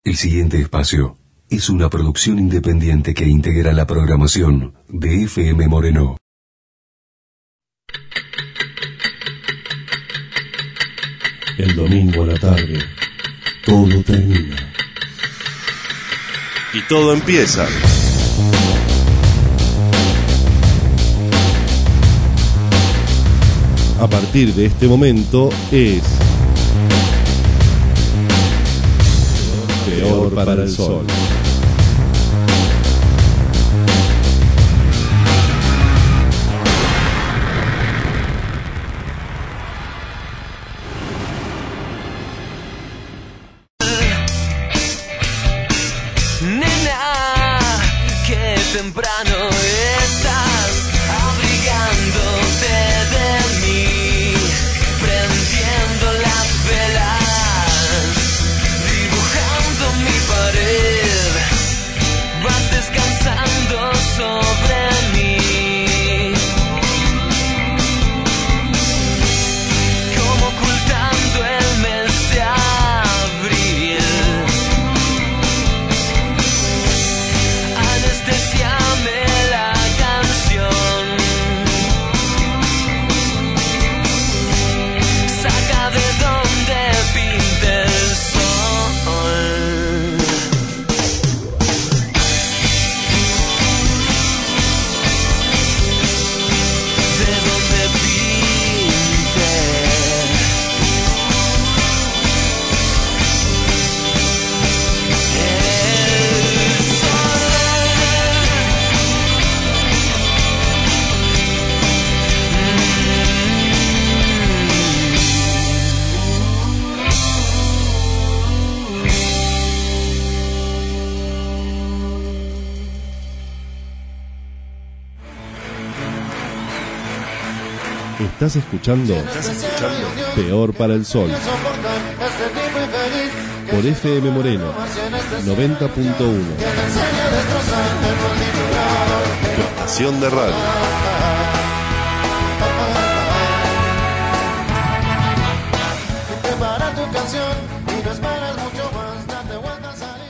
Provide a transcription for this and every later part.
El siguiente espacio es una producción independiente que integra la programación de FM Moreno. El domingo a la tarde, todo termina. Y todo empieza. A partir de este momento es Peor para el Sol. Temprano estás abrigándote de mí, prendiendo las velas, dibujando mi pared, vas descansando sobre mí, como ocultando el mes de abril. Anestesiame la canción, saca de donde pinte el sol, de donde pinte el sol. Estás escuchando Peor para el Sol por FM Moreno 90.1, Tu estación de radio. Prepara tu canción y no esperes mucho más, date vuelta a salir.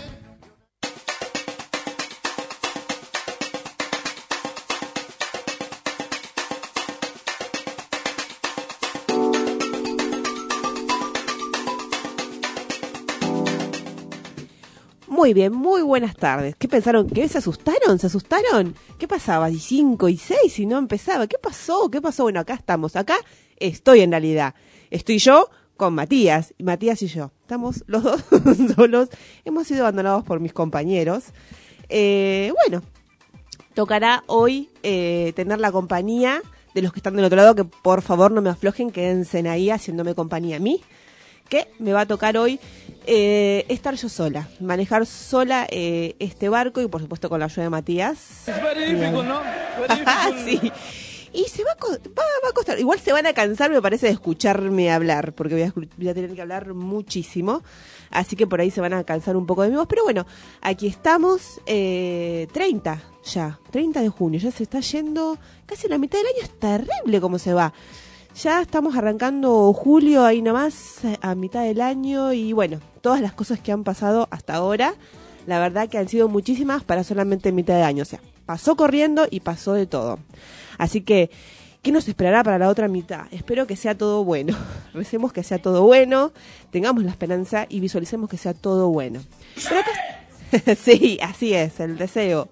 Muy bien, muy buenas tardes. ¿Qué pensaron? ¿Qué? ¿Se asustaron? ¿Se asustaron? ¿Qué pasaba? ¿Y 5 y 6 y no empezaba? ¿Qué pasó? ¿Qué pasó? Bueno, acá estamos. Acá estoy en realidad. Estoy yo con Matías. Matías y yo. Estamos los dos solos. Hemos sido abandonados por mis compañeros. Bueno, tocará hoy tener la compañía de los que están del otro lado, que por favor no me aflojen, quédense ahí haciéndome compañía a mí. Que me va a tocar hoy estar yo sola, manejar sola este barco y por supuesto con la ayuda de Matías. Es verídico, ¿no? Sí. Y va a costar, igual se van a cansar, me parece, de escucharme hablar, porque voy a tener que hablar muchísimo, así que por ahí se van a cansar un poco de mi voz, pero bueno, aquí estamos, 30 de junio, ya se está yendo casi la mitad del año, es terrible cómo se va. Ya estamos arrancando julio ahí nomás, a mitad del año, y bueno, todas las cosas que han pasado hasta ahora, la verdad que han sido muchísimas para solamente mitad de año, o sea, pasó corriendo y pasó de todo. Así que, ¿qué nos esperará para la otra mitad? Espero que sea todo bueno, recemos que sea todo bueno, tengamos la esperanza y visualicemos que sea todo bueno. Pero acá... Sí, así es, el deseo.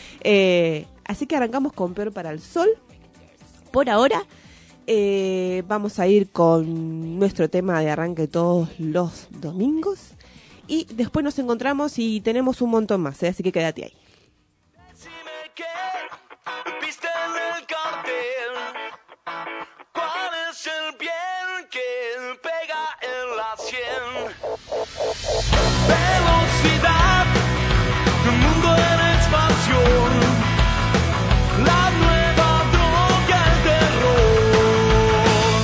Así que arrancamos con Peor para el Sol, por ahora. Vamos a ir con nuestro tema de arranque todos los domingos y después nos encontramos y tenemos un montón más, así que quédate ahí. Decime qué viste en el cartel, cuál es el bien que pega en la sien. Velocidad, un mundo en expansión, la nueva droga, el terror,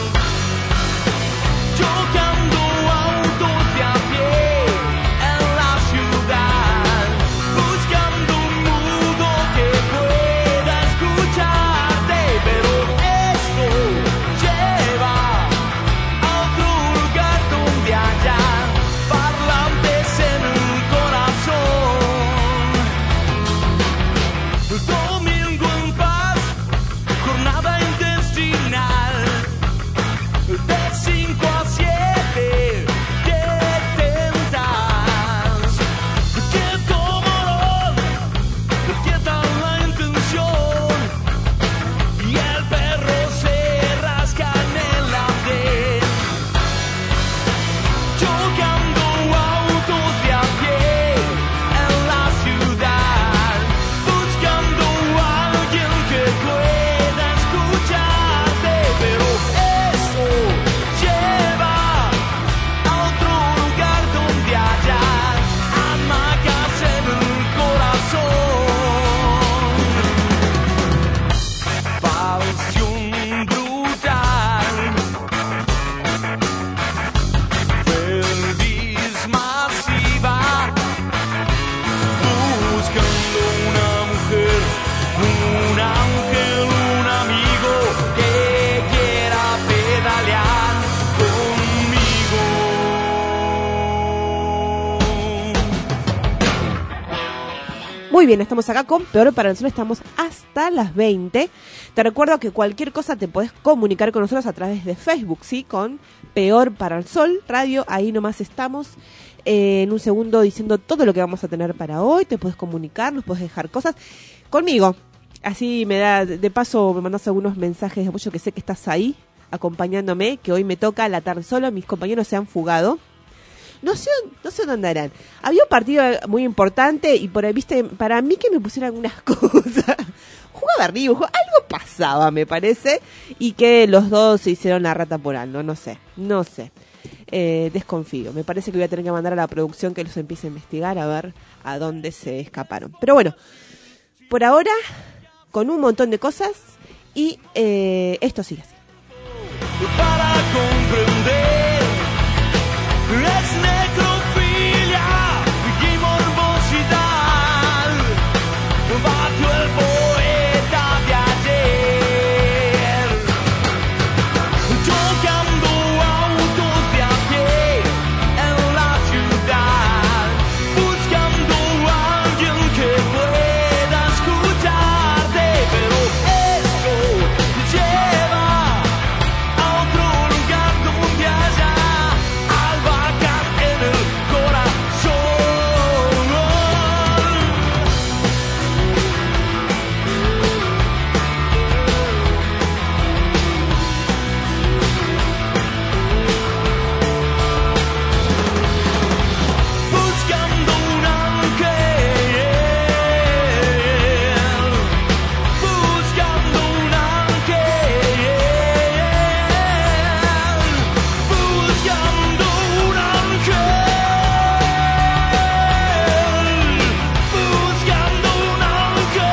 chocando autos de a pie en la ciudad, buscando Muy bien, estamos acá con Peor para el Sol, estamos hasta las 20. Te recuerdo que cualquier cosa te podés comunicar con nosotros a través de Facebook, ¿sí? Con Peor para el Sol Radio, ahí nomás estamos. En un segundo diciendo todo lo que vamos a tener para hoy, te podés comunicar, nos podés dejar cosas conmigo. Así me da, de paso me mandás algunos mensajes de apoyo que sé que estás ahí, acompañándome, que hoy me toca la tarde solo, mis compañeros se han fugado. No sé dónde andarán. Había un partido muy importante y por ahí, viste, para mí que me pusieran algunas cosas. Jugaba arriba, algo pasaba, me parece, y que los dos se hicieron la rata por algo, no sé. Desconfío. Me parece que voy a tener que mandar a la producción que los empiece a investigar a ver a dónde se escaparon. Pero bueno, por ahora, con un montón de cosas y esto sigue así. Para comprender es necrofilia y morbosidad bajo el poeta de ayer, tocando autos de a pie en la ciudad, buscando a alguien que pueda escucharte, pero eso lleva a otro lugar donde haya albahaca en el corazón. Buscando un ángel, buscando un ángel, buscando un ángel, buscando un ángel.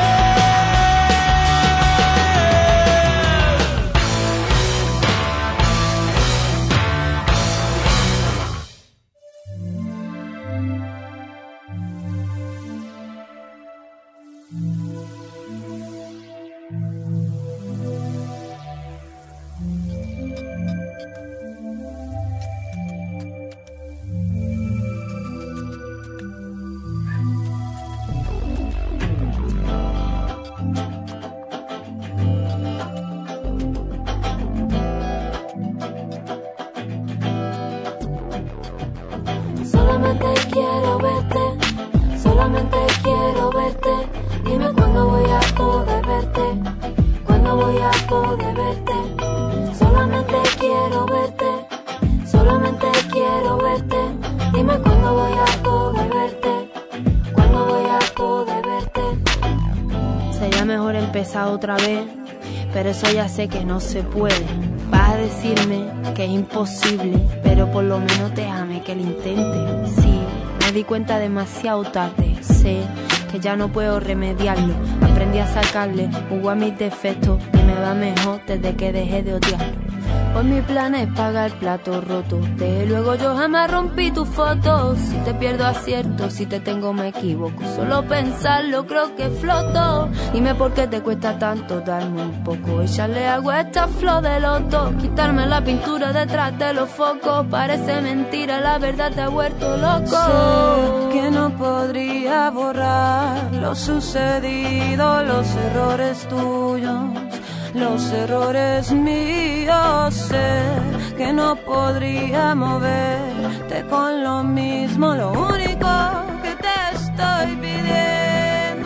Solamente quiero verte, solamente quiero verte. Dime cuándo voy a poder verte, cuándo voy a poder verte. Solamente quiero verte, solamente quiero verte. Dime cuándo voy a poder verte, cuándo voy a poder verte. Sería mejor empezar otra vez, pero eso ya sé que no se puede. Vas a decirme que es imposible, pero por lo menos déjame que lo intente. Sí, me di cuenta demasiado tarde, sé que ya no puedo remediarlo. Aprendí a sacarle jugo a mis defectos y me va mejor desde que dejé de odiarlo. Hoy mi plan es pagar el plato roto. Desde luego yo jamás rompí tu foto. Si te pierdo acierto, si te tengo me equivoco. Solo pensarlo creo que floto. Dime por qué te cuesta tanto darme un poco. Echarle agua a esta flor de loto. Quitarme la pintura detrás de los focos. Parece mentira, la verdad te ha vuelto loco. Sé que no podría borrar lo sucedido, los errores tuyos, los errores míos. Sé que no podría moverte con lo mismo. Lo único que te estoy pidiendo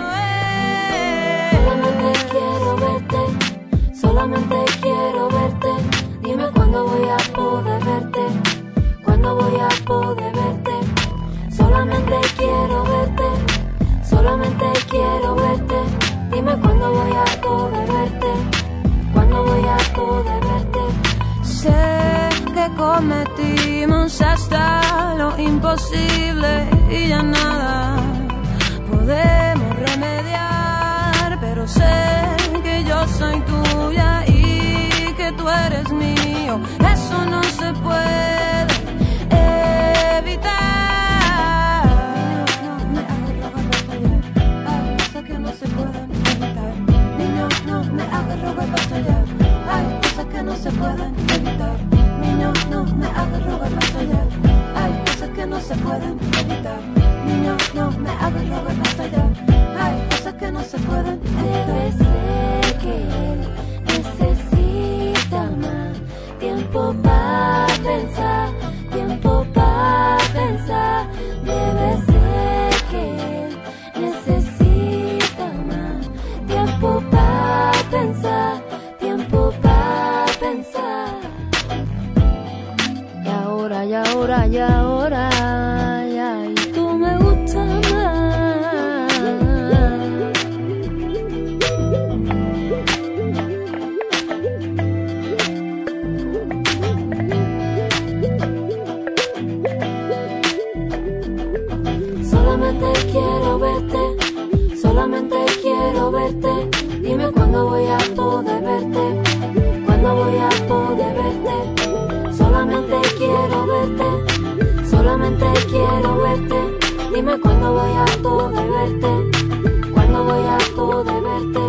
es solamente quiero verte, solamente quiero verte. Dime cuándo voy a poder verte, cuándo voy a poder verte. Solamente quiero verte, solamente quiero verte. Dime cuándo voy a poder verte, cuándo voy a poder verte. sé que cometimos hasta lo imposible y ya nada podemos remediar, pero sé que yo soy tuya y que tú eres mío. Eso no se puede evitar. Hay cosas que no se pueden evitar. Niños, no me hagas rogar más allá. Hay cosas que no se pueden evitar. Niños, no me hagas rogar más allá. Hay cosas que no se pueden evitar. Niño, no me hagas rogar, basta ya. Hay cosas que no se pueden Debe ser que él necesita más tiempo para pensar, tiempo para pensar. Debe ser que él necesita más tiempo para pensar, tiempo para pensar. Y ahora, y ahora, y ahora, y tú me gustas más. Solamente quiero verte, solamente quiero verte. Dime cuándo voy a poder verte, cuándo voy a poder verte. Solamente quiero verte, solamente quiero verte. Dime cuándo voy a poder verte, cuándo voy a poder verte.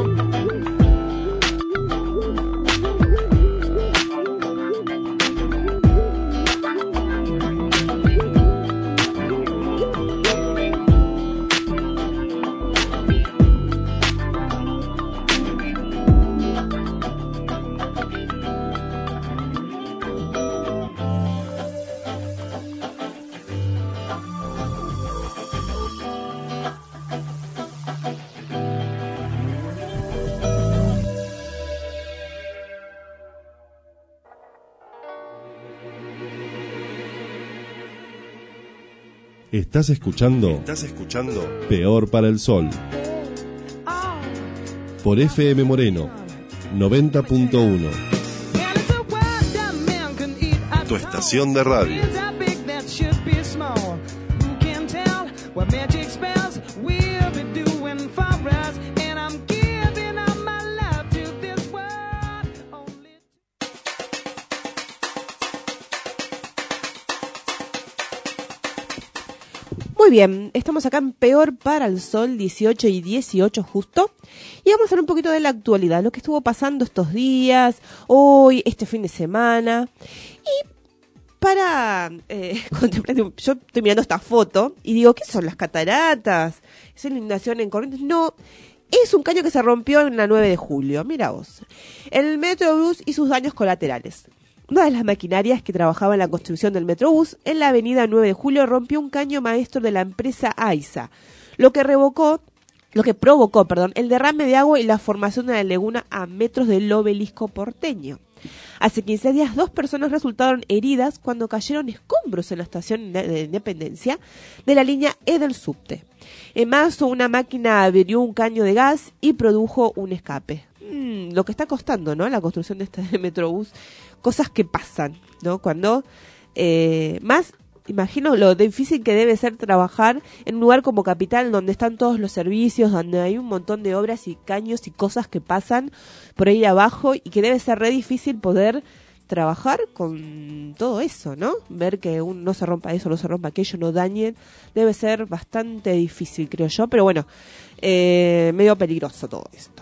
Estás escuchando Peor para el Sol por FM Moreno 90.1. Tu estación de radio. Muy bien, estamos acá en Peor para el Sol, 18 y 18 justo, y vamos a hablar un poquito de la actualidad, lo que estuvo pasando estos días, hoy, este fin de semana, y para contemplar, yo estoy mirando esta foto y digo, ¿qué son las cataratas? ¿Es una inundación en Corrientes? No, es un caño que se rompió en la 9 de julio, mira vos. El Metrobús y sus daños colaterales. Una de las maquinarias que trabajaba en la construcción del Metrobús en la avenida 9 de Julio rompió un caño maestro de la empresa AISA, lo que provocó, el derrame de agua y la formación de la laguna a metros del obelisco porteño. Hace 15 días 2 personas resultaron heridas cuando cayeron escombros en la estación de Independencia de la línea E del subte. En marzo una máquina averió un caño de gas y produjo un escape. Lo que está costando, ¿no? La construcción de este Metrobús, cosas que pasan, ¿no? Cuando más imagino lo difícil que debe ser trabajar en un lugar como Capital, donde están todos los servicios, donde hay un montón de obras y caños y cosas que pasan por ahí abajo, y que debe ser re difícil poder trabajar con todo eso, ¿no? Ver que no se rompa eso, no se rompa aquello, no dañen, debe ser bastante difícil, creo yo, pero bueno, medio peligroso todo esto.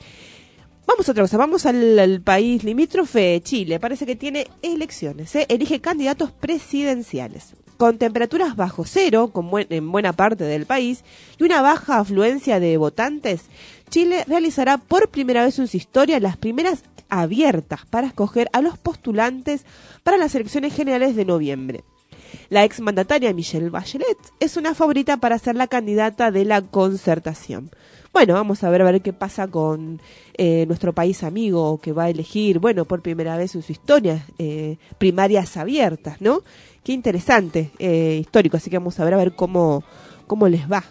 Vamos a otra cosa, vamos al país limítrofe, Chile. Parece que tiene elecciones, elige candidatos presidenciales. Con temperaturas bajo cero en buena parte del país y una baja afluencia de votantes, Chile realizará por primera vez en su historia las primeras abiertas para escoger a los postulantes para las elecciones generales de noviembre. La exmandataria Michelle Bachelet es una favorita para ser la candidata de la Concertación. Bueno, vamos a ver qué pasa con nuestro país amigo que va a elegir, bueno, por primera vez en su historia, primarias abiertas, ¿no? Qué interesante, histórico, así que vamos a ver cómo les va.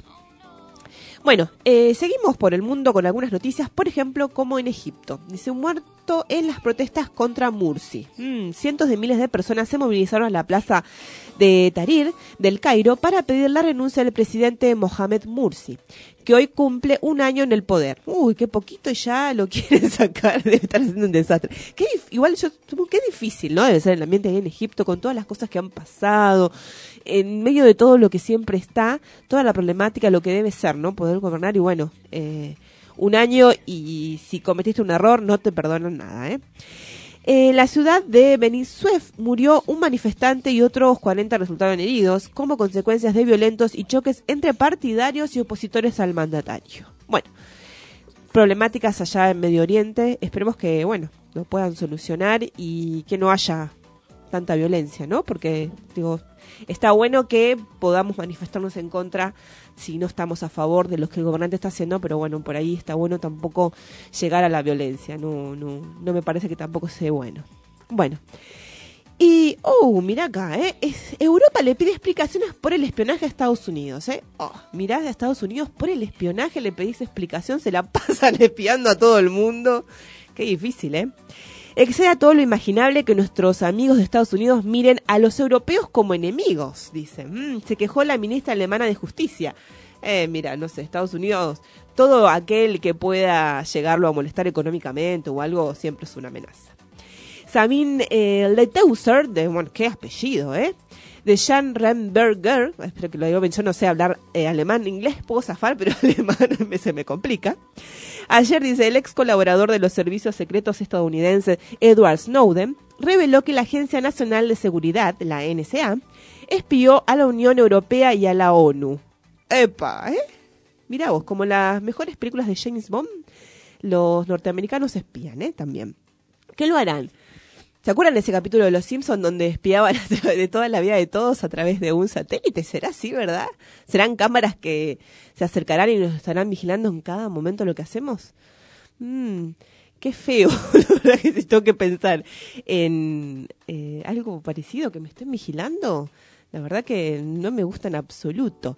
Bueno, seguimos por el mundo con algunas noticias, por ejemplo, como en Egipto. Dice, un muerto en las protestas contra Mursi. Cientos de miles de personas se movilizaron a la plaza de Tahrir del Cairo para pedir la renuncia del presidente Mohamed Mursi, que hoy cumple un año en el poder. Uy, qué poquito y ya lo quieren sacar, debe estar haciendo un desastre. Igual yo supongo que es difícil, ¿no? Debe ser el ambiente ahí en Egipto con todas las cosas que han pasado, en medio de todo lo que siempre está, toda la problemática, lo que debe ser, ¿no? Poder gobernar y bueno, un año y si cometiste un error no te perdonan nada, En la ciudad de Beni Suef murió un manifestante y otros 40 resultaron heridos como consecuencias de violentos y choques entre partidarios y opositores al mandatario. Bueno, problemáticas allá en Medio Oriente, esperemos que, lo puedan solucionar y que no haya tanta violencia, ¿no? Porque, está bueno que podamos manifestarnos en contra si no estamos a favor de lo que el gobernante está haciendo, pero por ahí está bueno tampoco llegar a la violencia, no me parece que tampoco sea bueno. Y, mira acá, Europa le pide explicaciones por el espionaje a Estados Unidos, mirá, a Estados Unidos por el espionaje le pedís explicación, se la pasan espiando a todo el mundo, qué difícil, Excede todo lo imaginable que nuestros amigos de Estados Unidos miren a los europeos como enemigos, dice. Se quejó la ministra alemana de Justicia. Mira, no sé, Estados Unidos, todo aquel que pueda llegarlo a molestar económicamente o algo, siempre es una amenaza. Sabine Leteuser, qué apellido, de Jan Remberger, espero que lo diga bien, yo no sé hablar alemán, inglés puedo zafar, pero alemán se me complica. Ayer, dice, el ex colaborador de los servicios secretos estadounidenses Edward Snowden reveló que la Agencia Nacional de Seguridad, la NSA, espió a la Unión Europea y a la ONU. ¡Epa! Mirá vos, como las mejores películas de James Bond, los norteamericanos espían, también. ¿Qué lo harán? ¿Se acuerdan de ese capítulo de Los Simpsons donde espiaban de toda la vida de todos a través de un satélite? ¿Será así, verdad? ¿Serán cámaras que se acercarán y nos estarán vigilando en cada momento lo que hacemos? Qué feo, la verdad que tengo que pensar en algo parecido que me estén vigilando. La verdad que no me gusta en absoluto.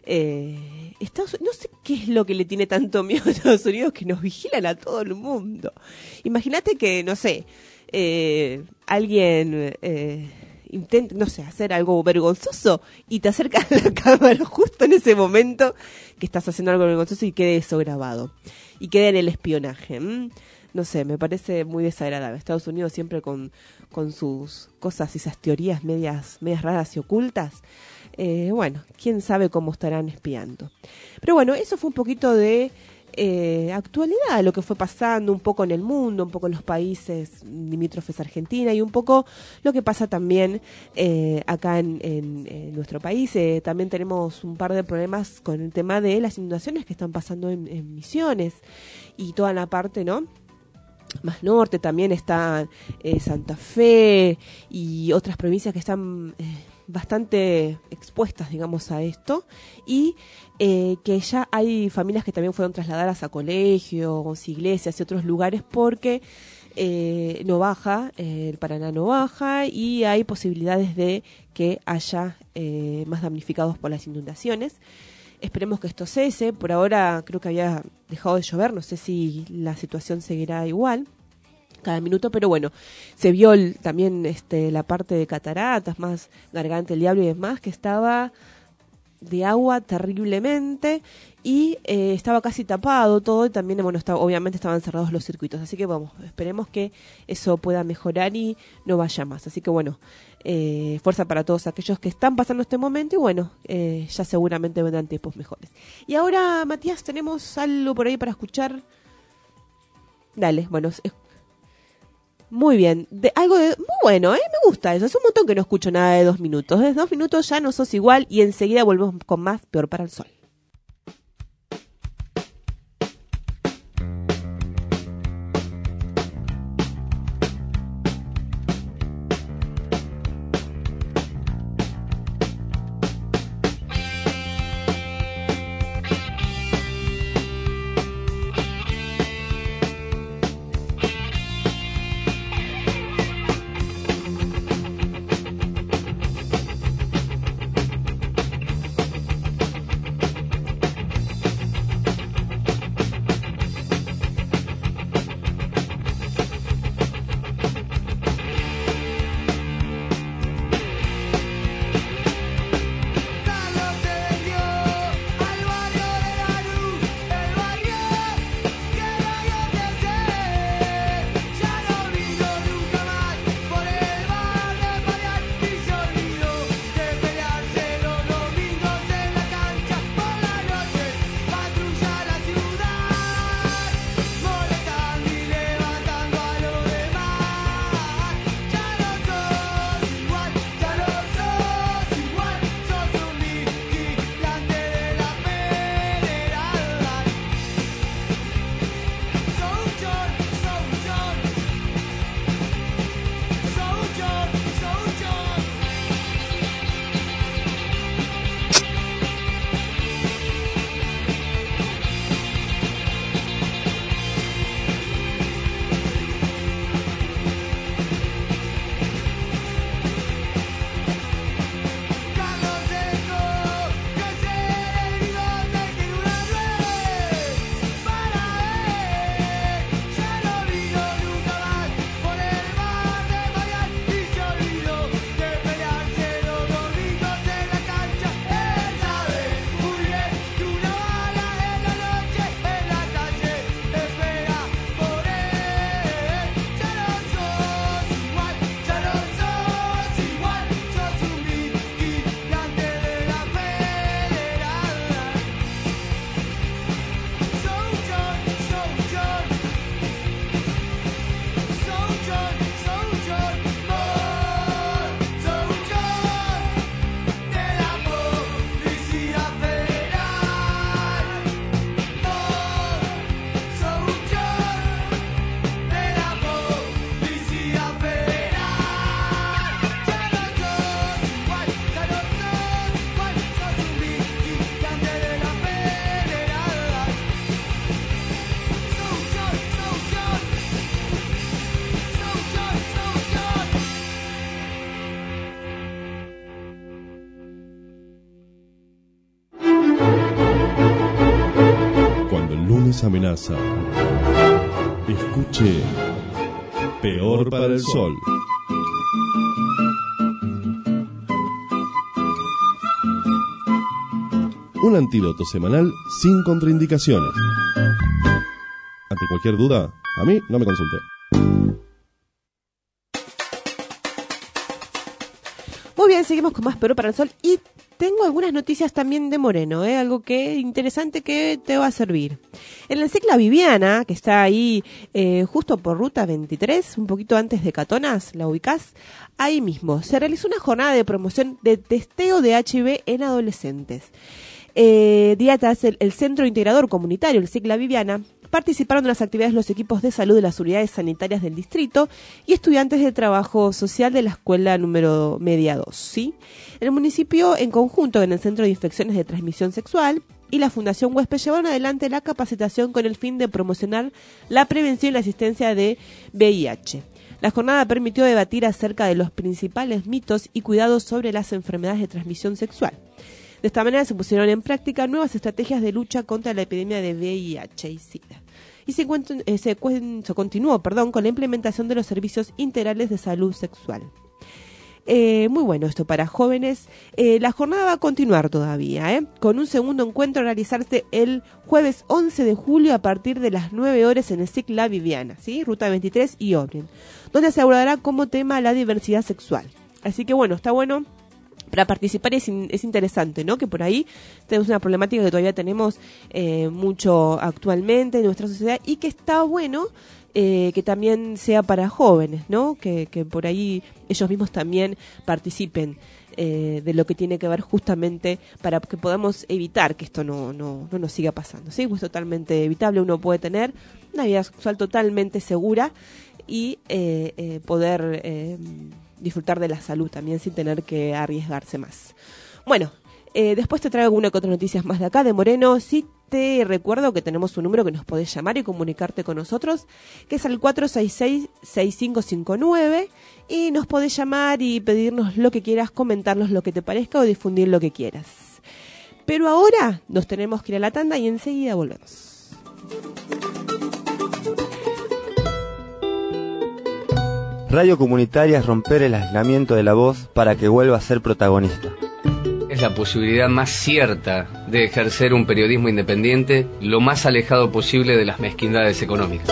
No sé qué es lo que le tiene tanto miedo a Estados Unidos que nos vigilan a todo el mundo. Imagínate que, no sé, alguien intenta, no sé, hacer algo vergonzoso y te acerca a la cámara justo en ese momento que estás haciendo algo vergonzoso y quede eso grabado. Y quede en el espionaje. No sé, me parece muy desagradable. Estados Unidos siempre con sus cosas y esas teorías medias raras y ocultas. Quién sabe cómo estarán espiando. Pero eso fue un poquito de actualidad, lo que fue pasando un poco en el mundo, un poco en los países limítrofes a Argentina y un poco lo que pasa también acá en nuestro país. También tenemos un par de problemas con el tema de las inundaciones que están pasando en Misiones y toda la parte, ¿no?, más norte. También está Santa Fe y otras provincias que están bastante expuestas, digamos, a esto, y que ya hay familias que también fueron trasladadas a colegios, iglesias y otros lugares porque no baja, el Paraná no baja y hay posibilidades de que haya más damnificados por las inundaciones. Esperemos que esto cese. Por ahora creo que había dejado de llover, no sé si la situación seguirá igual cada minuto, pero se vio también la parte de cataratas, más Garganta del Diablo y demás, que estaba de agua terriblemente y estaba casi tapado todo y también, obviamente estaban cerrados los circuitos, así que esperemos que eso pueda mejorar y no vaya más, así que fuerza para todos aquellos que están pasando este momento y ya seguramente vendrán tiempos mejores. Y ahora, Matías, tenemos algo por ahí para escuchar. Dale, muy bien, algo de muy bueno, me gusta eso, es un montón que no escucho nada de 2 minutos, de 2 minutos ya no sos igual y enseguida volvemos con más Peor para el Sol. lunes amenaza. Escuche Peor para el Sol. Un antídoto semanal sin contraindicaciones. Ante cualquier duda, a mí no me consulte. Muy bien, seguimos con más Peor para el Sol y tengo algunas noticias también de Moreno, algo que interesante que te va a servir. En el CIC La Viviana, que está ahí justo por Ruta 23, un poquito antes de Catonas, la ubicás, ahí mismo se realizó una jornada de promoción de testeo de HIV en adolescentes. Diatas, el Centro Integrador Comunitario, el CIC La Viviana, participaron en las actividades los equipos de salud de las unidades sanitarias del distrito y estudiantes de trabajo social de la escuela número media 2, ¿sí? El municipio, en conjunto con el Centro de Infecciones de Transmisión Sexual y la Fundación Huésped, llevaron adelante la capacitación con el fin de promocionar la prevención y la asistencia de VIH. La jornada permitió debatir acerca de los principales mitos y cuidados sobre las enfermedades de transmisión sexual. De esta manera se pusieron en práctica nuevas estrategias de lucha contra la epidemia de VIH y SIDA. Y se continuó con la implementación de los servicios integrales de salud sexual. Muy bueno esto para jóvenes. La jornada va a continuar todavía, con un segundo encuentro a realizarse el jueves 11 de julio a partir de las 9 horas en el CIC La Viviana, ¿sí? Ruta 23 y Obren, donde se abordará como tema la diversidad sexual. Así que bueno, está bueno. Para participar es interesante, ¿no? Que por ahí tenemos una problemática que todavía tenemos mucho actualmente en nuestra sociedad y que está bueno que también sea para jóvenes, ¿no? Que por ahí ellos mismos también participen de lo que tiene que ver justamente para que podamos evitar que esto no nos siga pasando, ¿sí? Pues es totalmente evitable, uno puede tener una vida sexual totalmente segura y poder disfrutar de la salud también sin tener que arriesgarse más. Bueno, después te traigo alguna que otra noticias más de acá, de Moreno. Sí te recuerdo que tenemos un número que nos podés llamar y comunicarte con nosotros, que es el 466-6559, y nos podés llamar y pedirnos lo que quieras, comentarnos lo que te parezca o difundir lo que quieras. Pero ahora nos tenemos que ir a la tanda y enseguida volvemos. Radio comunitaria es romper el aislamiento de la voz para que vuelva a ser protagonista. Es la posibilidad más cierta de ejercer un periodismo independiente lo más alejado posible de las mezquindades económicas.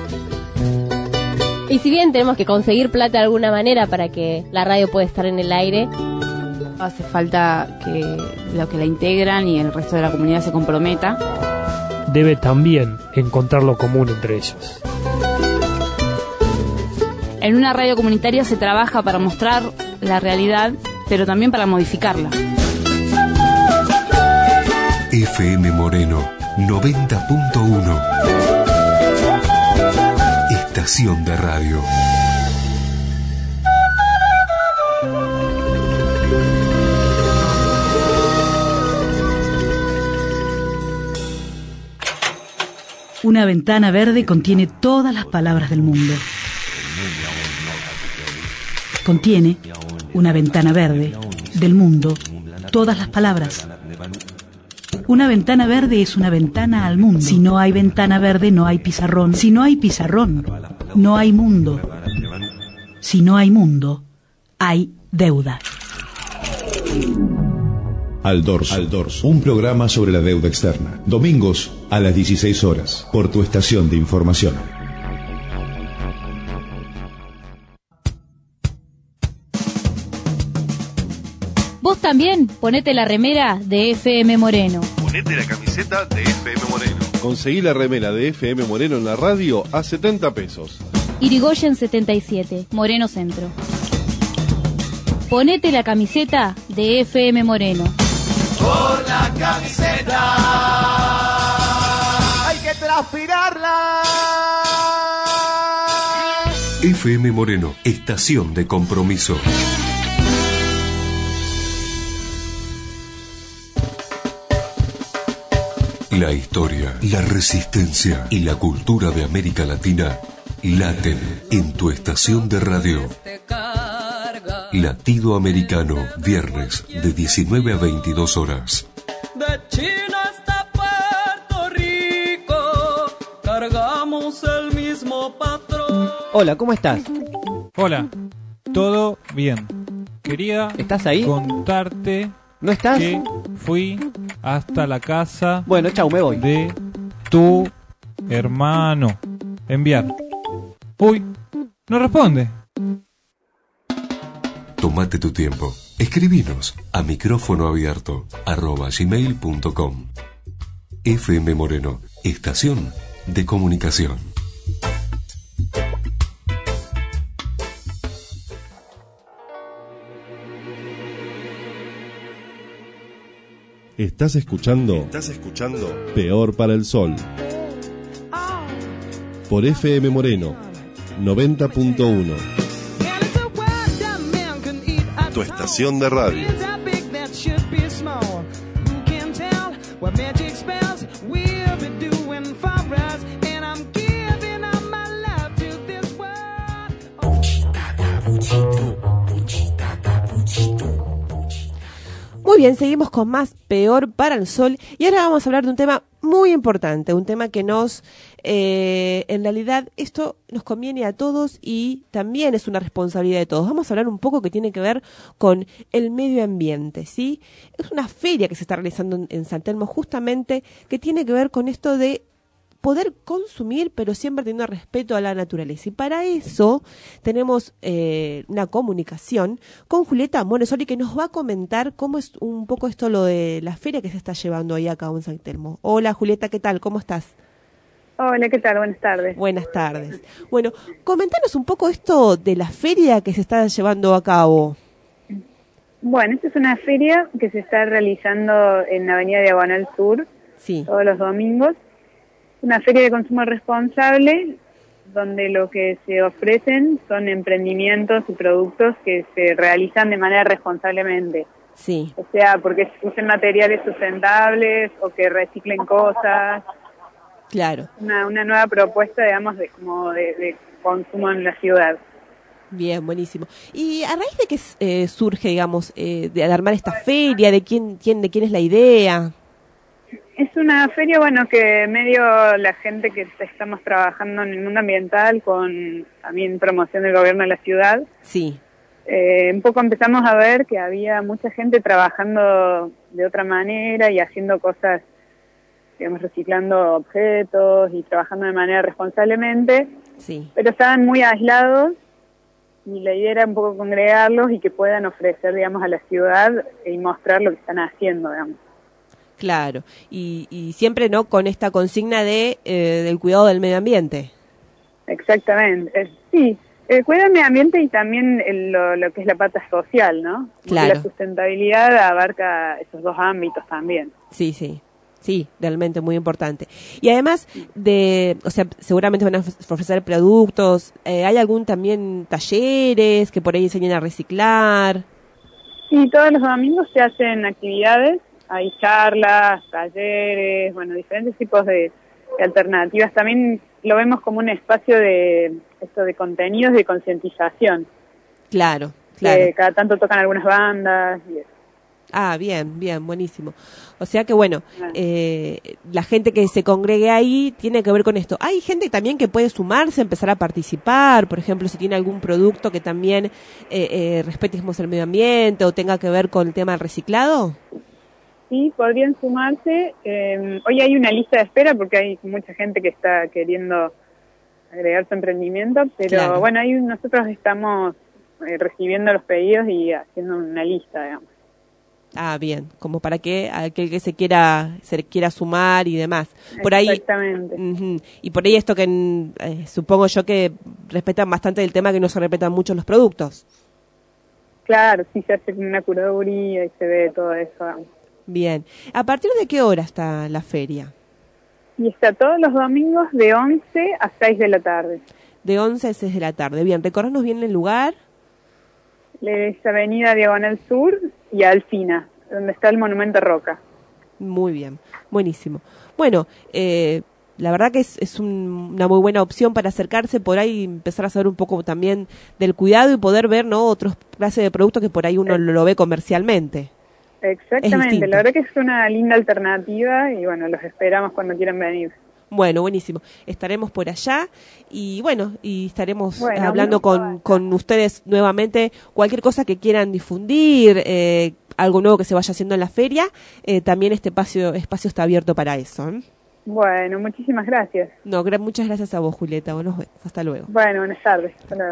Y si bien tenemos que conseguir plata de alguna manera para que la radio pueda estar en el aire, hace falta que los que la integran y el resto de la comunidad se comprometa. Debe también encontrar lo común entre ellos. En una radio comunitaria se trabaja para mostrar la realidad, pero también para modificarla. FM Moreno 90.1. Estación de radio. Una ventana verde contiene todas las palabras del mundo. Contiene una ventana verde del mundo, todas las palabras. Una ventana verde es una ventana al mundo. Si no hay ventana verde, no hay pizarrón. Si no hay pizarrón, no hay mundo. Si no hay mundo, hay deuda. Al Dorso, un programa sobre la deuda externa. Domingos a las 16 horas, por tu estación de información. Vos también ponete la remera de FM Moreno. Ponete la camiseta de FM Moreno. Conseguí la remera de FM Moreno en la radio a 70 pesos. Irigoyen 77, Moreno Centro. Ponete la camiseta de FM Moreno. Por la camiseta hay que transpirarla. FM Moreno, estación de compromiso. La historia, la resistencia y la cultura de América Latina laten en tu estación de radio. Latido Americano, viernes de 19 a 22 horas. De China hasta Puerto Rico, Hola, ¿cómo estás? Hola, todo bien. Quería ¿Estás ahí? Contarte ¿No estás? que fui hasta la casa. Bueno, chau, me voy. De tu hermano. Enviar. Uy, no responde. Tómate tu tiempo. Escribinos a micrófonoabierto@gmail.com. FM Moreno, estación de comunicación. Estás escuchando Peor para el Sol por FM Moreno 90.1. Tu estación de radio. Muy bien, seguimos con más Peor para el Sol y ahora vamos a hablar de un tema muy importante, un tema que en realidad esto nos conviene a todos y también es una responsabilidad de todos. Vamos a hablar un poco que tiene que ver con el medio ambiente, ¿sí? Es una feria que se está realizando en San Telmo justamente que tiene que ver con esto de poder consumir, pero siempre teniendo respeto a la naturaleza. Y para eso tenemos una comunicación con Julieta Monesoli, que nos va a comentar cómo es un poco esto lo de la feria que se está llevando ahí a cabo en San Telmo. Hola Julieta, ¿qué tal? ¿Cómo estás? Hola, ¿qué tal? Buenas tardes. Buenas tardes. Bueno, comentanos un poco esto de la feria que se está llevando a cabo. Bueno, esta es una feria que se está realizando en la Avenida Diagonal Sur, sí, todos los domingos. Una feria de consumo responsable, donde lo que se ofrecen son emprendimientos y productos que se realizan de manera responsablemente. Sí. O sea, porque usen materiales sustentables o que reciclen cosas. Claro. Una nueva propuesta, digamos, de consumo en la ciudad. Bien, buenísimo. Y a raíz de que surge, digamos, de armar esta feria, de quién es la idea. Es una feria, bueno, que medio la gente que estamos trabajando en el mundo ambiental con también promoción del gobierno de la ciudad. Sí. Un poco empezamos a ver que había mucha gente trabajando de otra manera y haciendo cosas, digamos, reciclando objetos y trabajando de manera responsablemente. Sí. Pero estaban muy aislados y la idea era un poco congregarlos y que puedan ofrecer, digamos, a la ciudad y mostrar lo que están haciendo, digamos. Claro, y siempre no con esta consigna del cuidado del medio ambiente. Exactamente, sí, el cuidado del medio ambiente y también lo que es la pata social, ¿no? Claro. Porque la sustentabilidad abarca esos dos ámbitos también. Sí, realmente muy importante. Y además seguramente van a ofrecer productos, ¿hay algún también talleres que por ahí enseñen a reciclar? Sí, todos los domingos se hacen actividades. Hay charlas, talleres, bueno, diferentes tipos de alternativas. También lo vemos como un espacio de contenidos de concientización. Claro. Cada tanto tocan algunas bandas y eso. Ah, bien, buenísimo. O sea que bueno, la gente que se congregue ahí tiene que ver con esto. Hay gente también que puede sumarse, empezar a participar, por ejemplo, si tiene algún producto que también respetemos el medio ambiente o tenga que ver con el tema del reciclado. Sí, podrían sumarse. Hoy hay una lista de espera porque hay mucha gente que está queriendo agregar su emprendimiento, pero claro. Bueno, ahí nosotros estamos recibiendo los pedidos y haciendo una lista, digamos. Ah, bien, como para que aquel que se quiera sumar y demás. Por ahí, exactamente. Y por ahí esto que supongo yo que respetan bastante el tema que no se respetan mucho los productos. Claro, sí se hace una curaduría y se ve todo eso, digamos. Bien. ¿A partir de qué hora está la feria? Y está todos los domingos de 11 a 6 de la tarde. De 11 a 6 de la tarde. Bien, recorrernos bien el lugar. Es Avenida Diagonal Sur y Alsina, donde está el Monumento Roca. Muy bien, buenísimo. Bueno, la verdad que es una muy buena opción para acercarse por ahí, empezar a saber un poco también del cuidado y poder ver, ¿no?, otros clases de productos que por ahí uno lo ve comercialmente. Exactamente, la verdad que es una linda alternativa y bueno, los esperamos cuando quieran venir. Bueno, buenísimo. Estaremos por allá y bueno, y estaremos hablando con ustedes nuevamente. Cualquier cosa que quieran difundir, algo nuevo que se vaya haciendo en la feria, también este espacio está abierto para eso. Bueno, muchísimas gracias. No, muchas gracias a vos, Julieta. Nos vemos. Hasta luego. Bueno, buenas tardes. Hasta luego.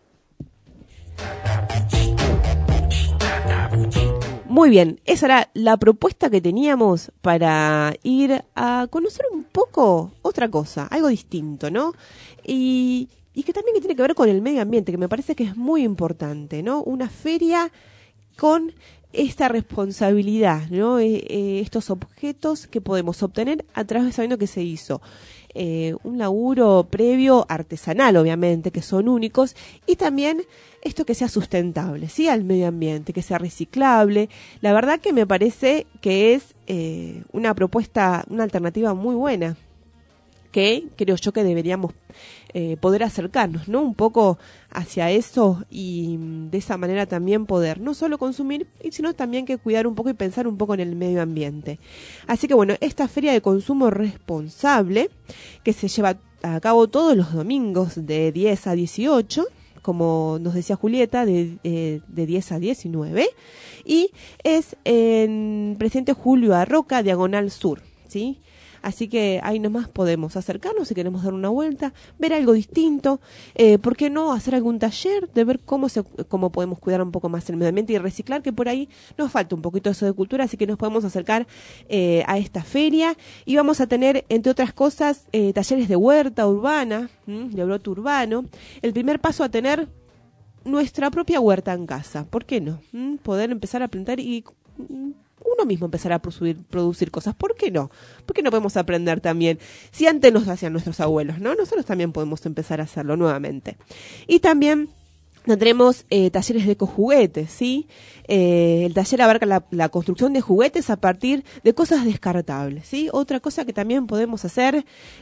Muy bien, esa era la propuesta que teníamos para ir a conocer un poco otra cosa, algo distinto, ¿no? Y que también tiene que ver con el medio ambiente, que me parece que es muy importante, ¿no? Una feria con esta responsabilidad, ¿no? Estos objetos que podemos obtener a través, sabiendo que se hizo un laburo previo artesanal, obviamente, que son únicos, y también esto que sea sustentable, ¿sí? Al medio ambiente, que sea reciclable. La verdad que me parece que es una propuesta, una alternativa muy buena, que creo yo que deberíamos poder acercarnos, ¿no? Un poco hacia eso y de esa manera también poder no solo consumir, sino también que cuidar un poco y pensar un poco en el medio ambiente. Así que bueno, esta feria de consumo responsable que se lleva a cabo todos los domingos de 10 a 18, como nos decía Julieta, de 10 a 19, y es en Presidente Julio Arroca, Diagonal Sur, ¿sí? Así que ahí nomás podemos acercarnos si queremos dar una vuelta, ver algo distinto, ¿por qué no hacer algún taller de ver cómo podemos cuidar un poco más el medio ambiente y reciclar, que por ahí nos falta un poquito eso de cultura, así que nos podemos acercar a esta feria y vamos a tener, entre otras cosas, talleres de huerta urbana, de brote urbano, el primer paso a tener nuestra propia huerta en casa, ¿por qué no? Poder empezar a plantar y uno mismo empezar a producir cosas. ¿Por qué no? ¿Por qué no podemos aprender también? Si antes nos hacían nuestros abuelos, ¿no? Nosotros también podemos empezar a hacerlo nuevamente. Y también tendremos talleres de ecojuguetes, ¿sí? El taller abarca la construcción de juguetes a partir de cosas descartables, ¿sí? Otra cosa que también podemos hacer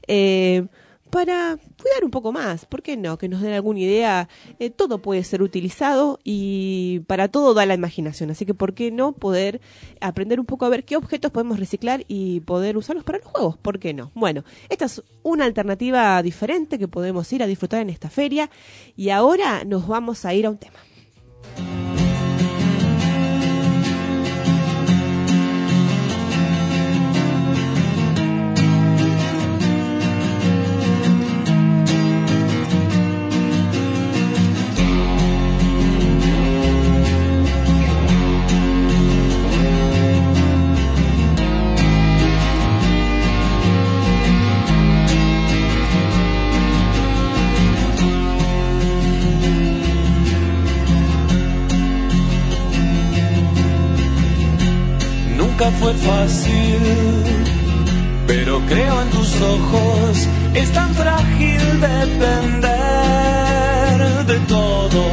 para cuidar un poco más, ¿por qué no? Que nos den alguna idea, todo puede ser utilizado y para todo da la imaginación, así que ¿por qué no poder aprender un poco a ver qué objetos podemos reciclar y poder usarlos para los juegos? ¿Por qué no? Bueno, esta es una alternativa diferente que podemos ir a disfrutar en esta feria y ahora nos vamos a ir a un tema. Nunca fue fácil, pero creo en tus ojos. Es tan frágil depender de todo.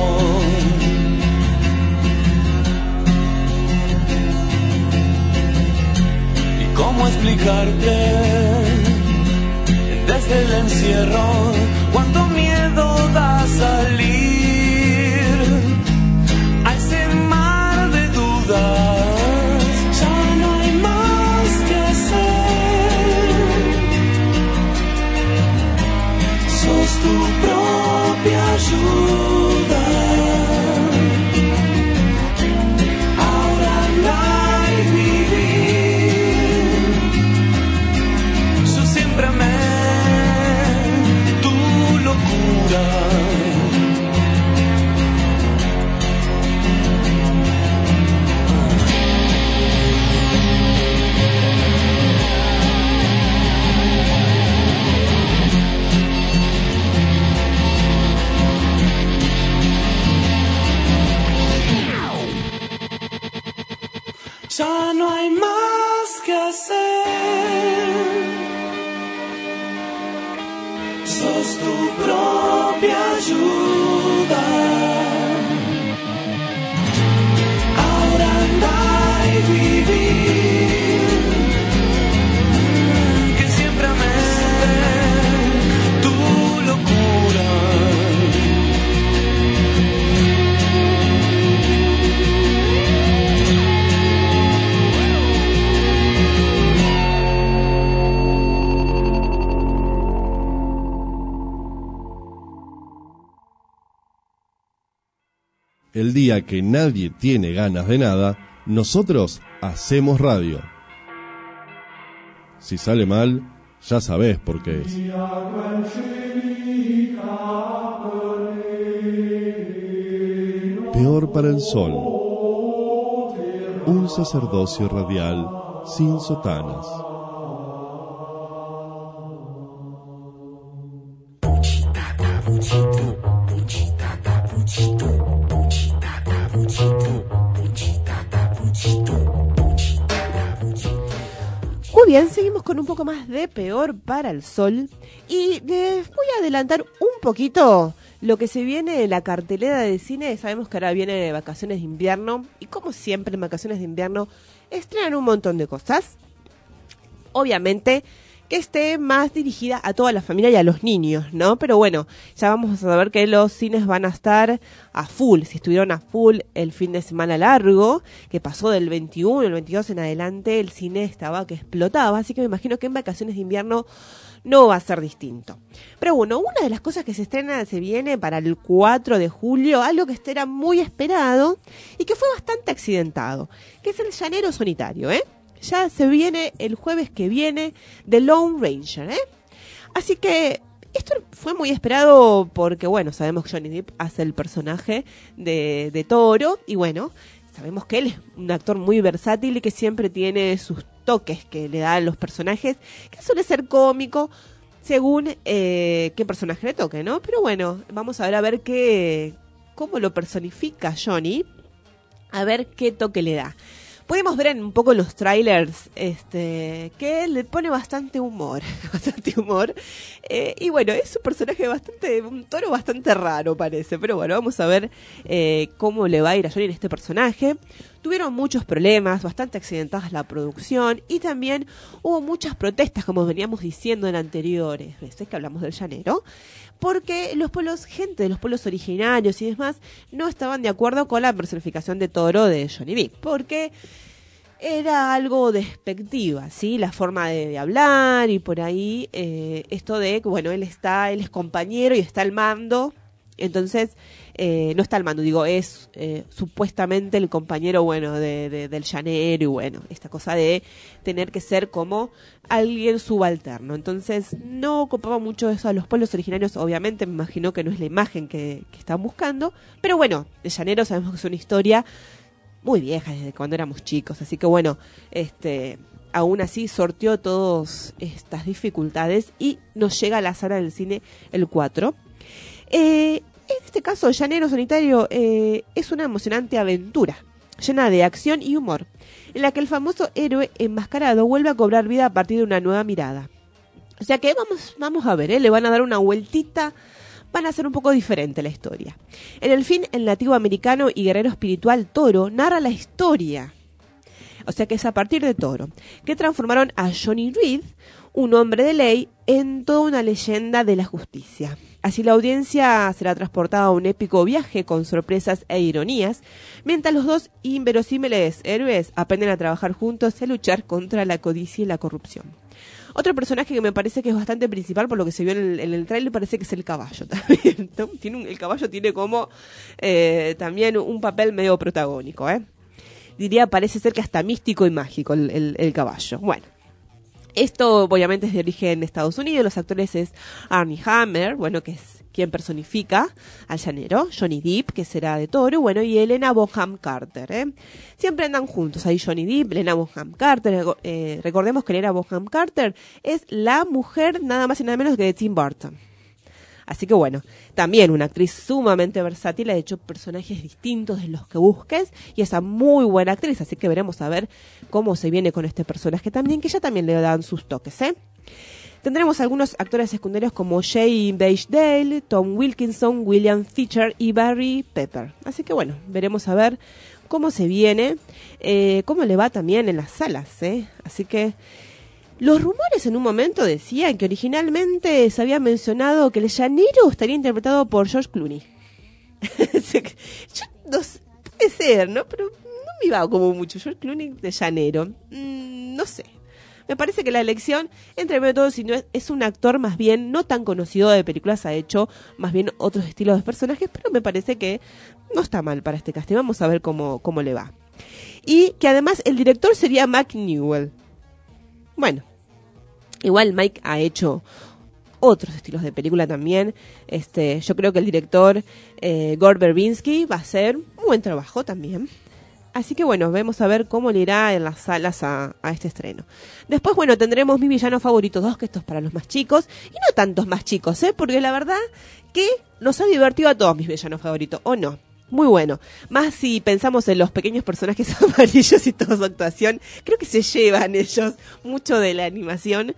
¿Y cómo explicarte desde el encierro cuánto miedo da salir a ese mar de dudas? Tu propia ayuda. Ahora andar y vivir. Yo siempre amé tu locura. Ya no hay más que hacer. Sos tu propia ayuda. Ahora anda y vivir. Que siempre amé tu locura. el día que nadie tiene ganas de nada, nosotros hacemos radio. Si sale mal, ya sabés por qué es. Peor para el sol. Un sacerdocio radial sin sotanas. Muy bien, seguimos con un poco más de Peor para el Sol y voy a adelantar un poquito lo que se viene en la cartelera de cine. Sabemos que ahora viene vacaciones de invierno y como siempre en vacaciones de invierno estrenan un montón de cosas. Obviamente que esté más dirigida a toda la familia y a los niños, ¿no? Pero bueno, ya vamos a ver que los cines van a estar a full. Si estuvieron a full el fin de semana largo, que pasó del 21, el 22 en adelante, el cine estaba que explotaba. Así que me imagino que en vacaciones de invierno no va a ser distinto. Pero bueno, una de las cosas que se viene para el 4 de julio, algo que era muy esperado y que fue bastante accidentado, que es El Llanero Solitario, Ya se viene el jueves que viene The Lone Ranger, Así que esto fue muy esperado porque, bueno, sabemos que Johnny Depp hace el personaje de Toro y, bueno, sabemos que él es un actor muy versátil y que siempre tiene sus toques que le dan los personajes, que suele ser cómico según qué personaje le toque, ¿no? Pero bueno, vamos a ver cómo lo personifica Johnny, a ver qué toque le da. Podemos ver en un poco los trailers que le pone bastante humor, y bueno, es un personaje un toro bastante raro parece, pero bueno, vamos a ver cómo le va a ir a Johnny en este personaje. Tuvieron muchos problemas, bastante accidentadas la producción y también hubo muchas protestas, como veníamos diciendo en anteriores veces que hablamos del Llanero, porque gente de los pueblos originarios y demás no estaban de acuerdo con la personificación de Toro de Johnny Depp, porque era algo despectiva, ¿sí? La forma de hablar y por ahí esto de que, bueno, él es compañero y está al mando, entonces no está al mando, es supuestamente el compañero, bueno, del llanero y bueno, esta cosa de tener que ser como alguien subalterno. Entonces no ocupaba mucho eso a los pueblos originarios, obviamente, me imagino que no es la imagen que están buscando, pero bueno, el llanero sabemos que es una historia muy vieja, desde cuando éramos chicos, así que bueno, aún así sorteó todas estas dificultades y nos llega a la sala del cine el 4. En este caso, El Llanero Solitario es una emocionante aventura, llena de acción y humor, en la que el famoso héroe enmascarado vuelve a cobrar vida a partir de una nueva mirada. O sea que vamos a ver, le van a dar una vueltita, van a hacer un poco diferente la historia. En el film, el nativo americano y guerrero espiritual Toro narra la historia, o sea que es a partir de Toro, que transformaron a Johnny Reed, un hombre de ley, en toda una leyenda de la justicia. Así la audiencia será transportada a un épico viaje con sorpresas e ironías, mientras los dos inverosímiles héroes aprenden a trabajar juntos y a luchar contra la codicia y la corrupción. Otro personaje que me parece que es bastante principal, por lo que se vio en el tráiler, parece que es el caballo también. El caballo tiene como también un papel medio protagónico, Diría, parece ser que hasta místico y mágico el caballo. Bueno. Esto obviamente es de origen de Estados Unidos, los actores es Armie Hammer, bueno, que es quien personifica al llanero, Johnny Depp, que será de Toro, bueno, y Helena Bonham Carter, Siempre andan juntos ahí Johnny Depp, Helena Bonham Carter, recordemos que Helena Bonham Carter es la mujer nada más y nada menos que de Tim Burton. Así que bueno, también una actriz sumamente versátil, ha hecho personajes distintos de los que busques y es una muy buena actriz, así que veremos a ver cómo se viene con este personaje también, que ya también le dan sus toques, Tendremos algunos actores secundarios como Jay Basedale, Tom Wilkinson, William Fisher y Barry Pepper. Así que bueno, veremos a ver cómo se viene, cómo le va también en las salas, Así que los rumores en un momento decían que originalmente se había mencionado que el llanero estaría interpretado por George Clooney. Puede ser, ¿no? Pero no me iba como mucho George Clooney de llanero. No sé. me parece que la elección, entre medio de todo, si no es un actor más bien no tan conocido de películas, ha hecho más bien otros estilos de personajes, pero me parece que no está mal para este casting. Vamos a ver cómo le va. Y que además el director sería Mike Newell. Bueno, igual Mike ha hecho otros estilos de película también. Yo creo que el director Gore Verbinski va a hacer un buen trabajo también. Así que bueno, vamos a ver cómo le irá en las salas a este estreno. Después, bueno, tendremos Mi Villano Favorito 2, que esto es para los más chicos. Y no tantos más chicos, porque la verdad que nos ha divertido a todos Mis Villanos Favoritos, ¿o no? Muy bueno. Más si pensamos en los pequeños personajes amarillos y toda su actuación, creo que se llevan ellos mucho de la animación.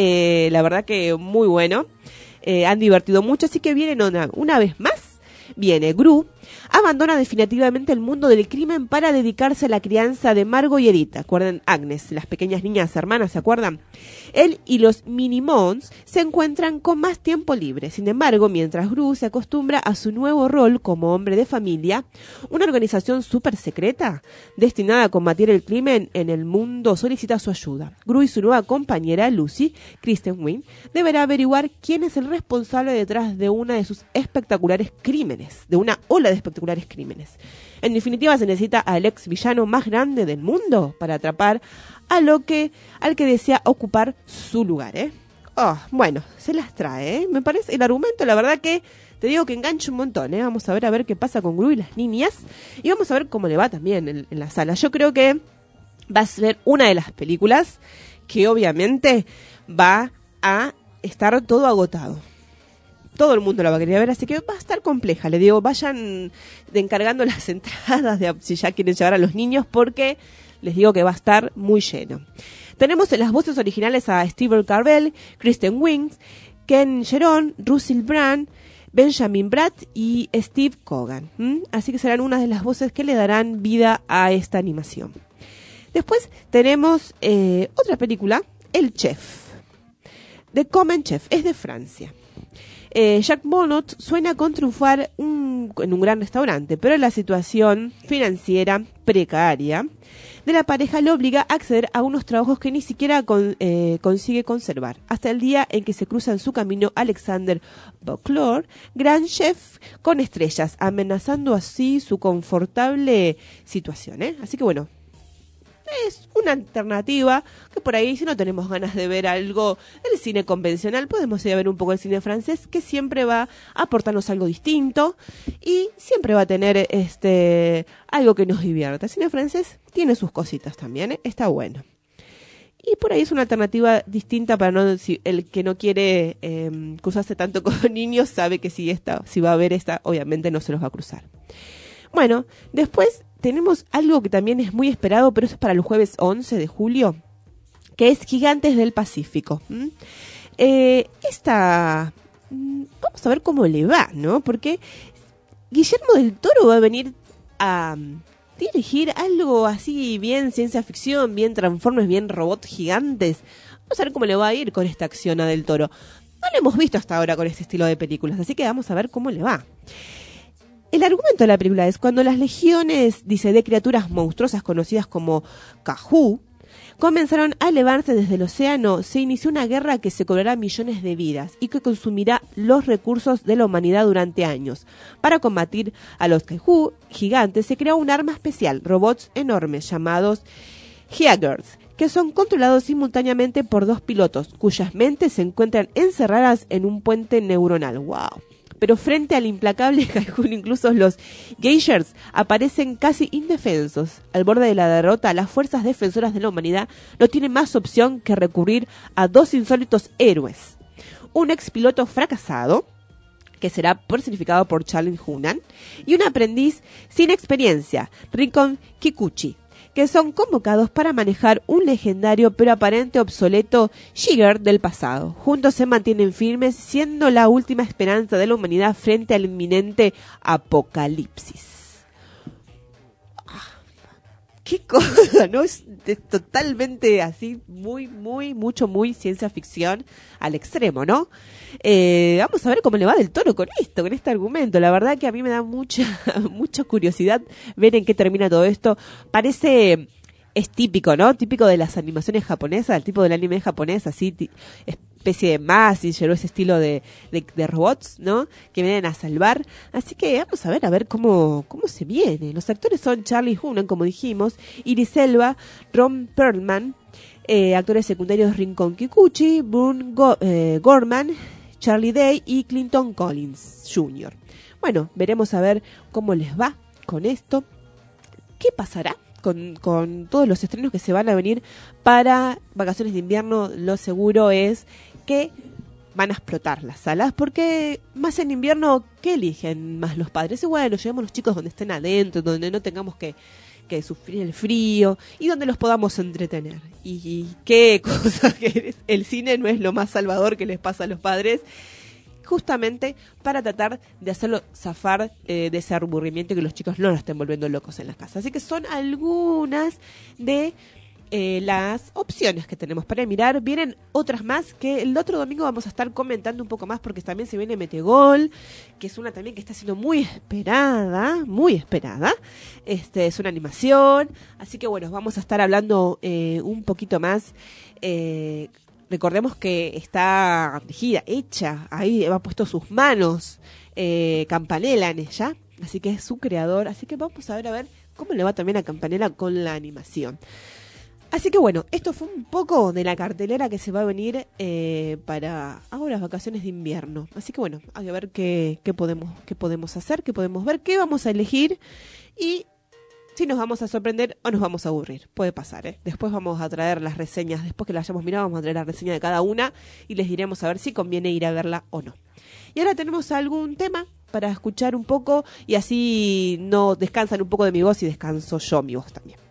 La verdad que muy bueno. Han divertido mucho, así que vienen una vez más. Viene Gru, abandona definitivamente el mundo del crimen para dedicarse a la crianza de Margot y Edith. ¿Acuerdan? Agnes, las pequeñas niñas hermanas, ¿se acuerdan? Él y los Minimons se encuentran con más tiempo libre. Sin embargo, mientras Gru se acostumbra a su nuevo rol como hombre de familia, una organización súper secreta destinada a combatir el crimen en el mundo solicita su ayuda. Gru y su nueva compañera, Lucy, Kristen Wiig, deberá averiguar quién es el responsable detrás de una de sus espectaculares crímenes. De una ola de espectaculares crímenes. En definitiva, se necesita al ex villano más grande del mundo para atrapar al que desea ocupar su lugar, bueno, se las trae, Me parece el argumento, la verdad que te digo que engancha un montón, Vamos a ver qué pasa con Gru y las niñas. Y vamos a ver cómo le va también en la sala. Yo creo que va a ser una de las películas que obviamente va a estar todo agotado. Todo el mundo la va a querer ver, así que va a estar compleja. Le digo, vayan encargando las entradas si ya quieren llevar a los niños, porque les digo que va a estar muy lleno. Tenemos en las voces originales a Steve Carell, Kristen Wiig, Ken Jeong, Russell Brand, Benjamin Bratt y Steve Coogan. Así que serán unas de las voces que le darán vida a esta animación. Después tenemos otra película, El Chef. The Common Chef, es de Francia. Jacques Monod sueña con triunfar en un gran restaurante, pero la situación financiera precaria de la pareja le obliga a acceder a unos trabajos que ni siquiera consigue conservar, hasta el día en que se cruza en su camino Alexander Boclor, gran chef con estrellas, amenazando así su confortable situación. Así que bueno, es una alternativa que por ahí, si no tenemos ganas de ver algo del cine convencional, podemos ir a ver un poco el cine francés, que siempre va a aportarnos algo distinto y siempre va a tener algo que nos divierta. El cine francés tiene sus cositas también, está bueno. Y por ahí es una alternativa distinta para el que no quiere cruzarse tanto con niños, sabe que si va a ver esta, obviamente no se los va a cruzar. Bueno, después tenemos algo que también es muy esperado, pero eso es para el jueves 11 de julio, que es Gigantes del Pacífico. Vamos a ver cómo le va, ¿no? Porque Guillermo del Toro va a venir a dirigir algo así bien ciencia ficción, bien Transformers, bien robots gigantes. Vamos a ver cómo le va a ir con esta acción a Del Toro. No lo hemos visto hasta ahora con este estilo de películas, así que vamos a ver cómo le va. El argumento de la película es cuando las legiones, de criaturas monstruosas conocidas como Kahu, comenzaron a elevarse desde el océano, se inició una guerra que se cobrará millones de vidas y que consumirá los recursos de la humanidad durante años. Para combatir a los Kahu gigantes se creó un arma especial, robots enormes llamados Jaegers, que son controlados simultáneamente por dos pilotos, cuyas mentes se encuentran encerradas en un puente neuronal. ¡Wow! Pero frente al implacable Kaiju, incluso los Geishers aparecen casi indefensos. Al borde de la derrota, las fuerzas defensoras de la humanidad no tienen más opción que recurrir a dos insólitos héroes. Un expiloto fracasado, que será personificado por Charlie Hunnam, y un aprendiz sin experiencia, Rinkon Kikuchi, que son convocados para manejar un legendario pero aparente obsoleto Jaeger del pasado. Juntos se mantienen firmes, siendo la última esperanza de la humanidad frente al inminente apocalipsis. ¡Qué cosa! ¿No? Es totalmente así, muy ciencia ficción al extremo, ¿no? Vamos a ver cómo le va Del Toro con este argumento. La verdad que a mí me da mucha curiosidad ver en qué termina todo esto. Parece es típico, ¿no? Típico de las animaciones japonesas, el tipo del anime japonés, así, especie de Mazinger o ese estilo de robots, ¿no? Que vienen a salvar. Así que vamos a ver cómo se viene. Los actores son Charlie Hunnam, como dijimos, Iris Elba, Ron Perlman, actores secundarios Rincon Kikuchi, Boone Gorman, Charlie Day y Clinton Collins Jr. Bueno, veremos a ver cómo les va con esto. ¿Qué pasará con todos los estrenos que se van a venir para vacaciones de invierno? Lo seguro es que van a explotar las salas, porque más en invierno, ¿qué eligen más los padres? Y bueno, llevamos los chicos donde estén adentro, donde no tengamos que sufrir el frío y donde los podamos entretener. Y qué cosa que el cine no es lo más salvador que les pasa a los padres, justamente para tratar de hacerlo zafar de ese aburrimiento y que los chicos no lo estén volviendo locos en la casa. Así que son algunas de las opciones que tenemos para mirar. Vienen otras más que el otro domingo vamos a estar comentando un poco más, porque también se viene Metegol, que es una también que está siendo muy esperada. Es una animación, así que bueno, vamos a estar hablando un poquito más. Recordemos que está dirigida, hecha, ahí ha puesto sus manos Campanella en ella, así que es su creador, así que vamos a ver cómo le va también a Campanella con la animación. Así que bueno, esto fue un poco de la cartelera que se va a venir para ahora las vacaciones de invierno. Así que bueno, hay que ver qué podemos hacer, qué podemos ver, qué vamos a elegir y si nos vamos a sorprender o nos vamos a aburrir. Puede pasar, ¿eh? Después vamos a traer las reseñas, después que la hayamos mirado vamos a traer la reseña de cada una y les diremos a ver si conviene ir a verla o no. Y ahora tenemos algún tema para escuchar un poco y así no descansan un poco de mi voz y descanso yo mi voz también.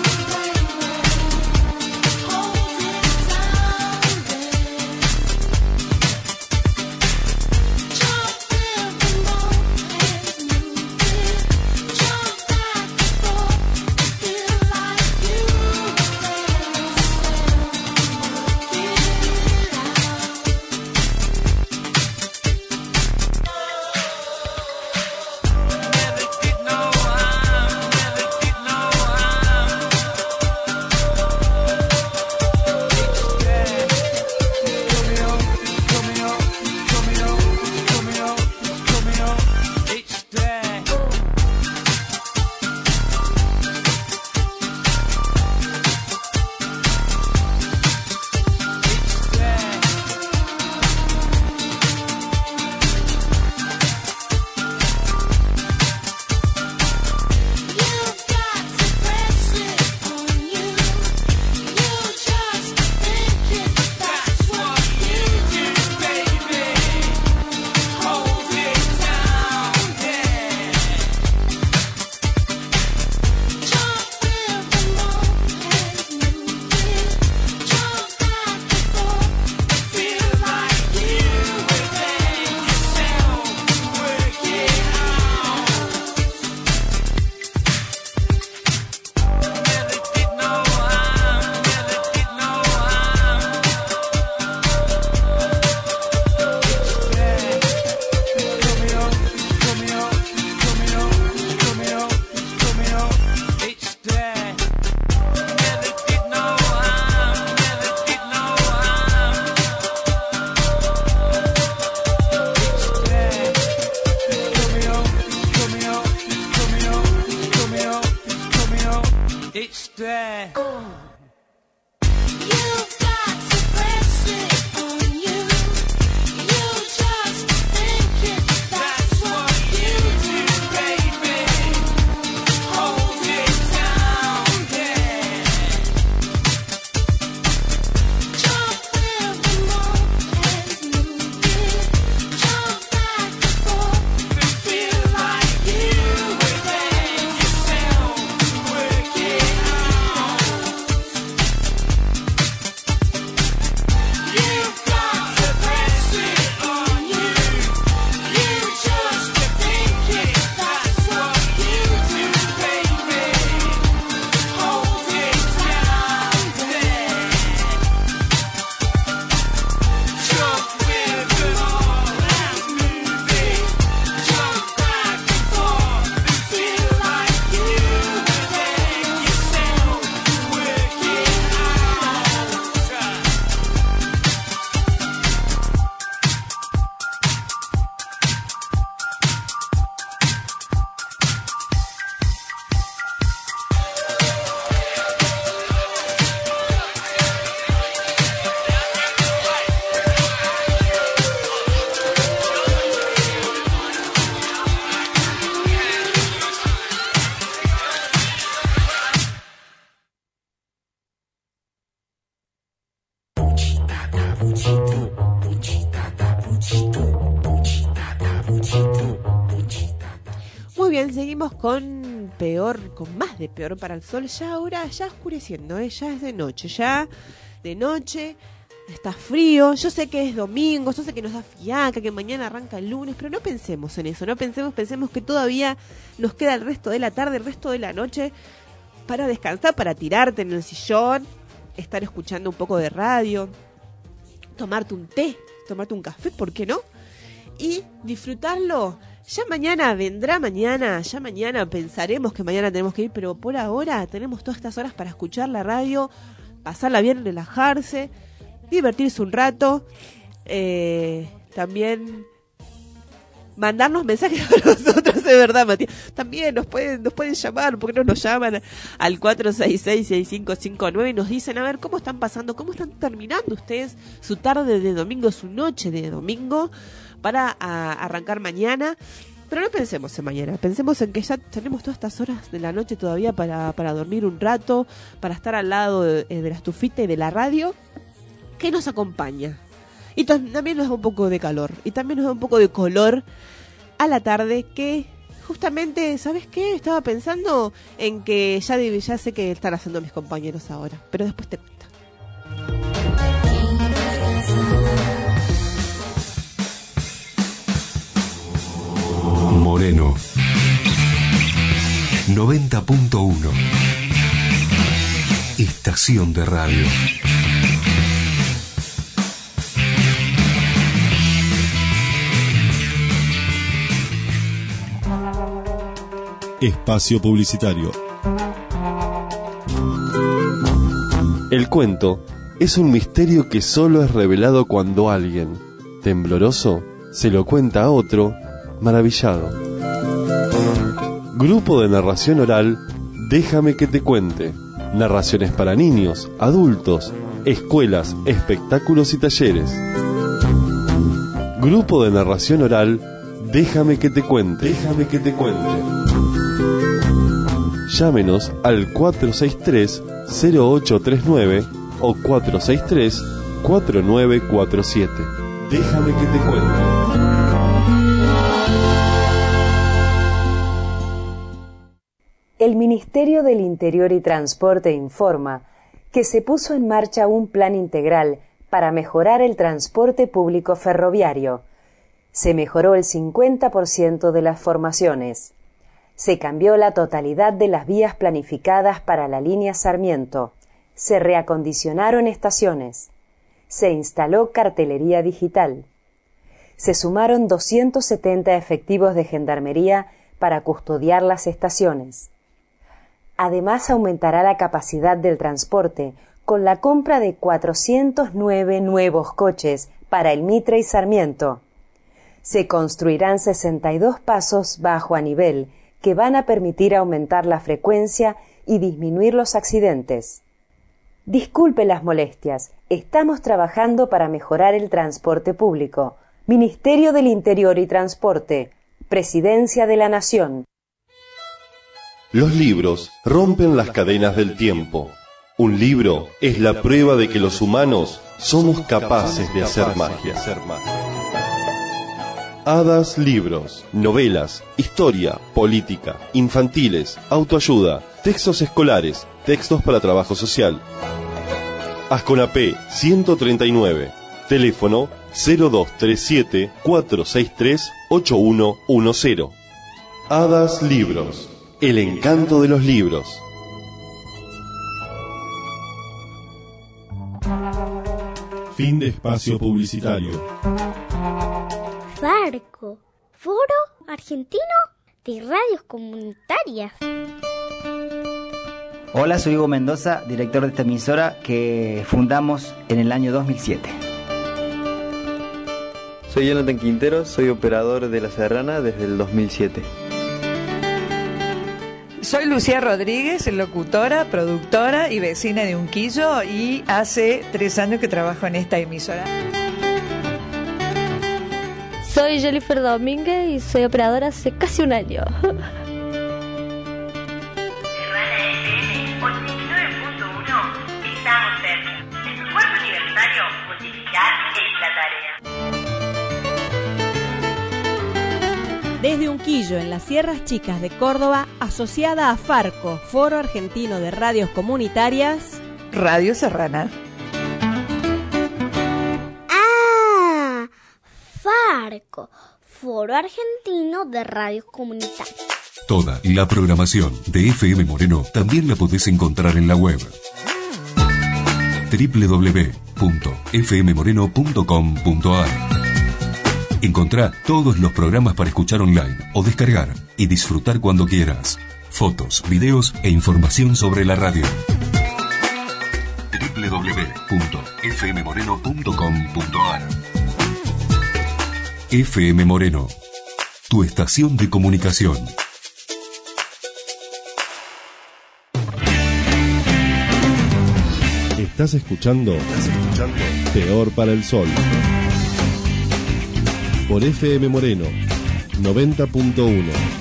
Hold it down, babe. Muy bien, seguimos con peor, con más de peor para el sol. Ya ahora, ya oscureciendo, ya es de noche, está frío. Yo sé que es domingo, yo sé que nos da fiaca, que mañana arranca el lunes, pero no pensemos en eso, pensemos que todavía nos queda el resto de la tarde, el resto de la noche para descansar, para tirarte en el sillón, estar escuchando un poco de radio, tomarte un té, tomarte un café, ¿por qué no? Y disfrutarlo. Ya mañana pensaremos que mañana tenemos que ir, pero por ahora tenemos todas estas horas para escuchar la radio, pasarla bien, relajarse, divertirse un rato, también mandarnos mensajes a nosotros, de verdad, Matías. También nos pueden llamar, porque no nos llaman al 466-6559 y nos dicen, a ver, cómo están pasando, cómo están terminando ustedes su tarde de domingo, su noche de domingo, para arrancar mañana. Pero no pensemos en mañana, pensemos en que ya tenemos todas estas horas de la noche todavía para dormir un rato, para estar al lado de la estufita y de la radio que nos acompaña. Y también nos da un poco de calor, y también nos da un poco de color a la tarde, que justamente, ¿sabes qué? Estaba pensando en que ya sé que están haciendo mis compañeros ahora, pero después te cuento. Moreno 90.1 Estación de radio. Espacio publicitario. El cuento es un misterio que solo es revelado cuando alguien, tembloroso, se lo cuenta a otro, maravillado. Grupo de narración oral, Déjame que te cuente. Narraciones para niños, adultos, escuelas, espectáculos y talleres. Grupo de narración oral, Déjame que te cuente. Déjame que te cuente. Llámenos al 463-0839 o 463-4947. Déjame que te cuente. El Ministerio del Interior y Transporte informa que se puso en marcha un plan integral para mejorar el transporte público ferroviario. Se mejoró el 50% de las formaciones. Se cambió la totalidad de las vías planificadas para la línea Sarmiento. Se reacondicionaron estaciones. Se instaló cartelería digital. Se sumaron 270 efectivos de gendarmería para custodiar las estaciones. Además, aumentará la capacidad del transporte con la compra de 409 nuevos coches para el Mitre y Sarmiento. Se construirán 62 pasos bajo a nivel que van a permitir aumentar la frecuencia y disminuir los accidentes. Disculpe las molestias, estamos trabajando para mejorar el transporte público. Ministerio del Interior y Transporte, Presidencia de la Nación. Los libros rompen las cadenas del tiempo. Un libro es la prueba de que los humanos somos capaces de hacer magia. Hadas Libros, novelas, historia, política, infantiles, autoayuda, textos escolares, textos para trabajo social. Asconapé 139, teléfono 0237-463-8110. Hadas Libros, el encanto de los libros. Fin de espacio publicitario. FARCO, Foro Argentino de Radios Comunitarias. Hola, soy Hugo Mendoza, director de esta emisora que fundamos en el año 2007. Soy Jonathan Quintero, soy operador de La Serrana desde el 2007. Soy Lucía Rodríguez, locutora, productora y vecina de Unquillo, y hace 3 años que trabajo en esta emisora. Soy Jennifer Domínguez y soy operadora hace casi 1 año. Serrana FM 89.1, estamos cerca. En tu cuerpo aniversario, multiplicar Desde Unquillo, en las Sierras Chicas de Córdoba, asociada a Farco, Foro Argentino de Radios Comunitarias, Radio Serrana. ¡Ah! Farco, Foro Argentino de Radios Comunitarias. Toda la programación de FM Moreno también la podés encontrar en la web www.fmmoreno.com.ar. Encontrá todos los programas para escuchar online o descargar y disfrutar cuando quieras. Fotos, videos e información sobre la radio. www.fmmoreno.com.ar. FM Moreno, tu estación de comunicación. Estás escuchando Peor para el Sol por FM Moreno 90.1.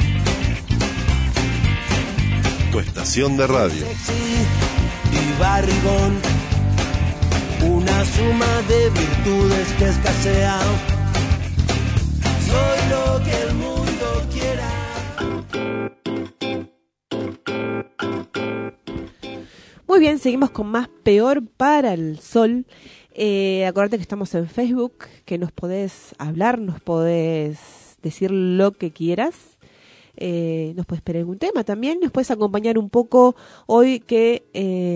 Tu estación de radio. Y barrigón, una suma de virtudes que escasea. Soy lo que el mundo quiera. Muy bien, seguimos con más Peor para el Sol. Acordate que estamos en Facebook, que nos podés hablar, nos podés decir lo que quieras. Nos puedes pedir un tema también, nos puedes acompañar un poco hoy que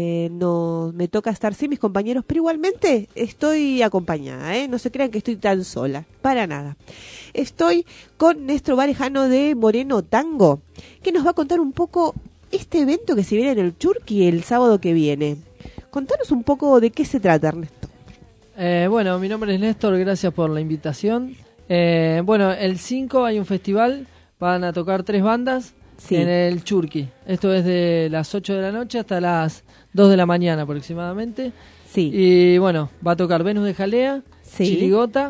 me toca estar sin mis compañeros, pero igualmente estoy acompañada, no se crean que estoy tan sola, para nada. Estoy con Néstor Varejano de Moreno Tango, que nos va a contar un poco este evento que se viene en el Churqui el sábado que viene. Contanos un poco de qué se trata, Ernesto. Bueno, mi nombre es Néstor, gracias por la invitación. Bueno, el 5 hay un festival, van a tocar 3 bandas en el Churqui. Esto es de las 8 de la noche hasta las 2 de la mañana aproximadamente. Sí. Y bueno, va a tocar Venus de Jalea, Chirigota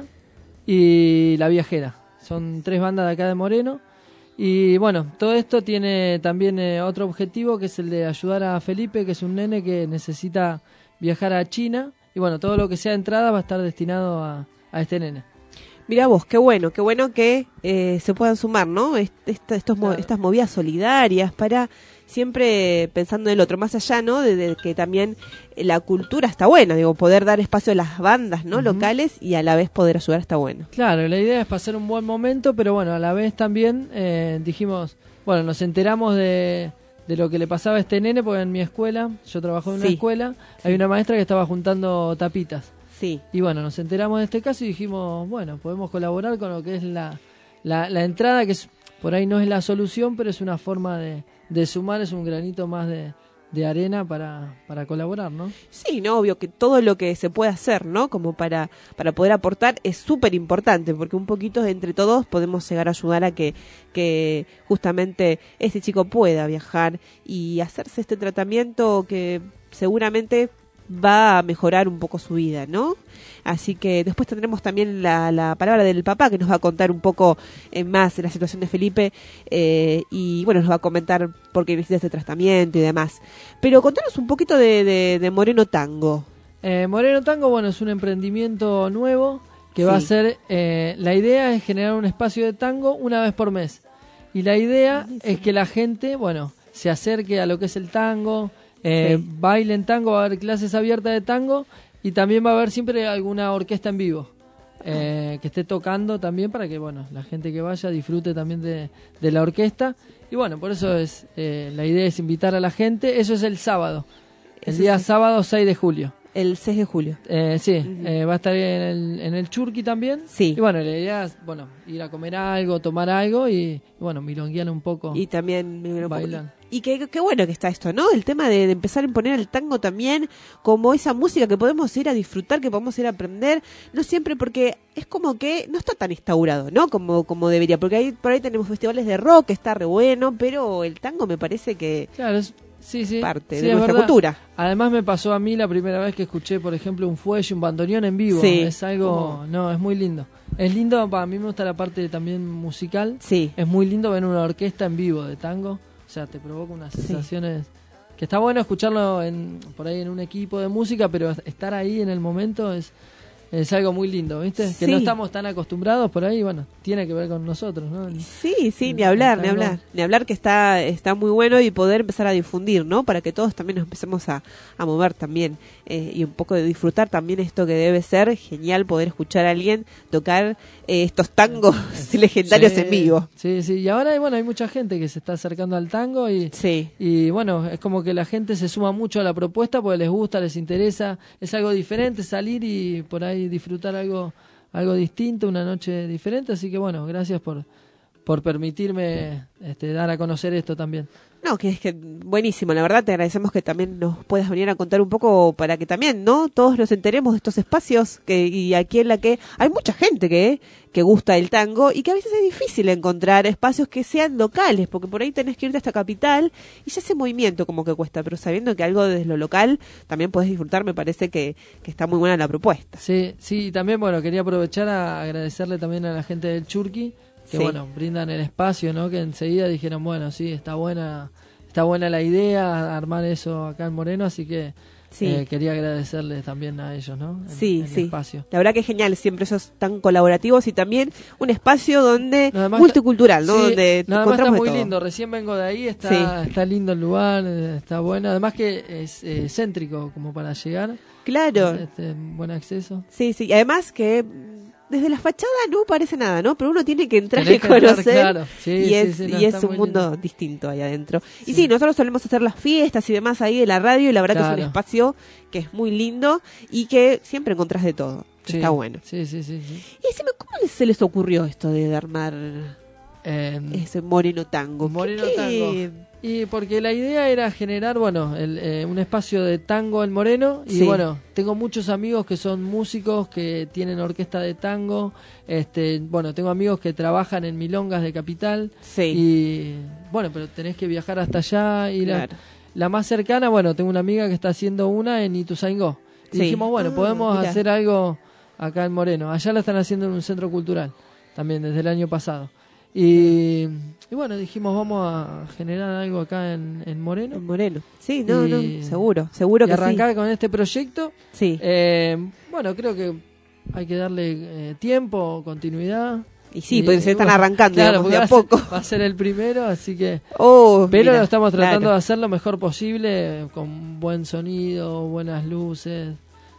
y La Viajera. Son 3 bandas de acá de Moreno. Y bueno, todo esto tiene también otro objetivo, que es el de ayudar a Felipe, que es un nene que necesita viajar a China. Y bueno, todo lo que sea entrada va a estar destinado a este nene. Mirá vos, qué bueno que se puedan sumar, ¿no? Estas movidas solidarias para siempre pensando en el otro, más allá, ¿no? De que también la cultura está buena, digo, poder dar espacio a las bandas, ¿no? Locales y a la vez poder ayudar está bueno. Claro, la idea es pasar un buen momento, pero bueno, a la vez también dijimos, bueno, nos enteramos de lo que le pasaba a este nene, porque en mi escuela, yo trabajo en una escuela, hay una maestra que estaba juntando tapitas. Sí. Y bueno, nos enteramos de este caso y dijimos, bueno, podemos colaborar con lo que es la entrada, que es, por ahí no es la solución, pero es una forma de sumar, es un granito más de arena para colaborar, ¿no? Sí, no, obvio que todo lo que se puede hacer, ¿no? Como para poder aportar es súper importante, porque un poquito entre todos podemos llegar a ayudar a que justamente este chico pueda viajar y hacerse este tratamiento que seguramente va a mejorar un poco su vida, ¿no? Así que después tendremos también la palabra del papá, que nos va a contar un poco más de la situación de Felipe y bueno, nos va a comentar por qué necesita este tratamiento y demás. Pero contanos un poquito de Moreno Tango. Moreno Tango, bueno, es un emprendimiento nuevo que va a ser, la idea es generar un espacio de tango una vez por mes. Y la idea es que la gente, bueno, se acerque a lo que es el tango, bailen tango, va a haber clases abiertas de tango y también va a haber siempre alguna orquesta en vivo que esté tocando también, para que bueno, la gente que vaya disfrute también de la orquesta. Y bueno, por eso es la idea es invitar a la gente. Eso es el sábado, el día sábado 6 de julio. El 6 de julio. Va a estar en el Churqui también. Sí. Y bueno, la idea es, bueno, ir a comer algo, tomar algo y bueno, milonguear un poco. Y también bailar. Y qué bueno que está esto, ¿no? El tema de empezar a imponer el tango también como esa música que podemos ir a disfrutar, que podemos ir a aprender, no siempre, porque es como que no está tan instaurado, ¿no? Como debería, porque por ahí tenemos festivales de rock, que está re bueno, pero el tango me parece que claro, es parte de nuestra cultura. Además me pasó a mí la primera vez que escuché, por ejemplo, un fuelle, un bandoneón en vivo. Es algo, es muy lindo. Es lindo, a mí me gusta la parte también musical. Sí. Es muy lindo ver una orquesta en vivo de tango. O sea, te provoca unas sensaciones que está bueno escucharlo por ahí en un equipo de música, pero estar ahí en el momento es es algo muy lindo, ¿viste? Que Sí. no estamos tan acostumbrados por ahí, bueno, tiene que ver con nosotros, ¿no? Sí, ni hablar, ni hablar que está muy bueno y poder empezar a difundir, ¿no? Para que todos también nos empecemos a mover también y un poco de disfrutar también esto que debe ser genial poder escuchar a alguien tocar estos tangos legendarios en vivo. Sí, y ahora bueno, hay mucha gente que se está acercando al tango y bueno, es como que la gente se suma mucho a la propuesta porque les gusta, les interesa, es algo diferente salir y por ahí disfrutar algo distinto, una noche diferente, así que bueno, gracias por permitirme dar a conocer esto también. No, que es que buenísimo, la verdad te agradecemos que también nos puedas venir a contar un poco para que también, ¿no? Todos nos enteremos de estos espacios y aquí en la que hay mucha gente que gusta el tango y que a veces es difícil encontrar espacios que sean locales, porque por ahí tenés que irte hasta capital y ya ese movimiento como que cuesta, pero sabiendo que algo desde lo local también podés disfrutar, me parece que está muy buena la propuesta. Sí, y también bueno, quería aprovechar a agradecerle también a la gente del Churqui, que bueno, brindan el espacio, ¿no? Que enseguida dijeron, bueno, sí, está buena la idea, armar eso acá en Moreno, así que quería agradecerles también a ellos, ¿no? El espacio. La verdad que es genial, siempre ellos tan colaborativos y también un espacio donde multicultural, ¿no? Donde nada más está muy todo. Lindo, recién vengo de ahí, está lindo el lugar, está bueno, además que es céntrico como para llegar. Claro. Buen acceso. Sí, y además que desde la fachada no parece nada, ¿no? Pero uno tiene que entrar y conocer, claro. y es un mundo distinto ahí adentro. Y sí, nosotros solemos hacer las fiestas y demás ahí de la radio y la verdad que es un espacio que es muy lindo y que siempre encontrás de todo. Está bueno. Sí. Y decime, ¿cómo se les ocurrió esto de armar ese Moreno Tango? Tango. Y porque la idea era generar, bueno, un espacio de tango en Moreno. Y bueno, tengo muchos amigos que son músicos, que tienen orquesta de tango. Bueno, tengo amigos que trabajan en milongas de Capital. Y bueno, pero tenés que viajar hasta allá. Y la más cercana, bueno, tengo una amiga que está haciendo una en Ituzaingó. Y dijimos, bueno, podemos hacer algo acá en Moreno. Allá la están haciendo en un centro cultural, también desde el año pasado. Y bueno, dijimos, vamos a generar algo acá en Moreno. En Moreno, sí, seguro que sí. Y arrancar con este proyecto. Bueno, creo que hay que darle tiempo, continuidad. Y sí, porque se están arrancando, claro, digamos, de a poco. Va a ser el primero, así que... pero lo estamos tratando de hacer lo mejor posible, con buen sonido, buenas luces.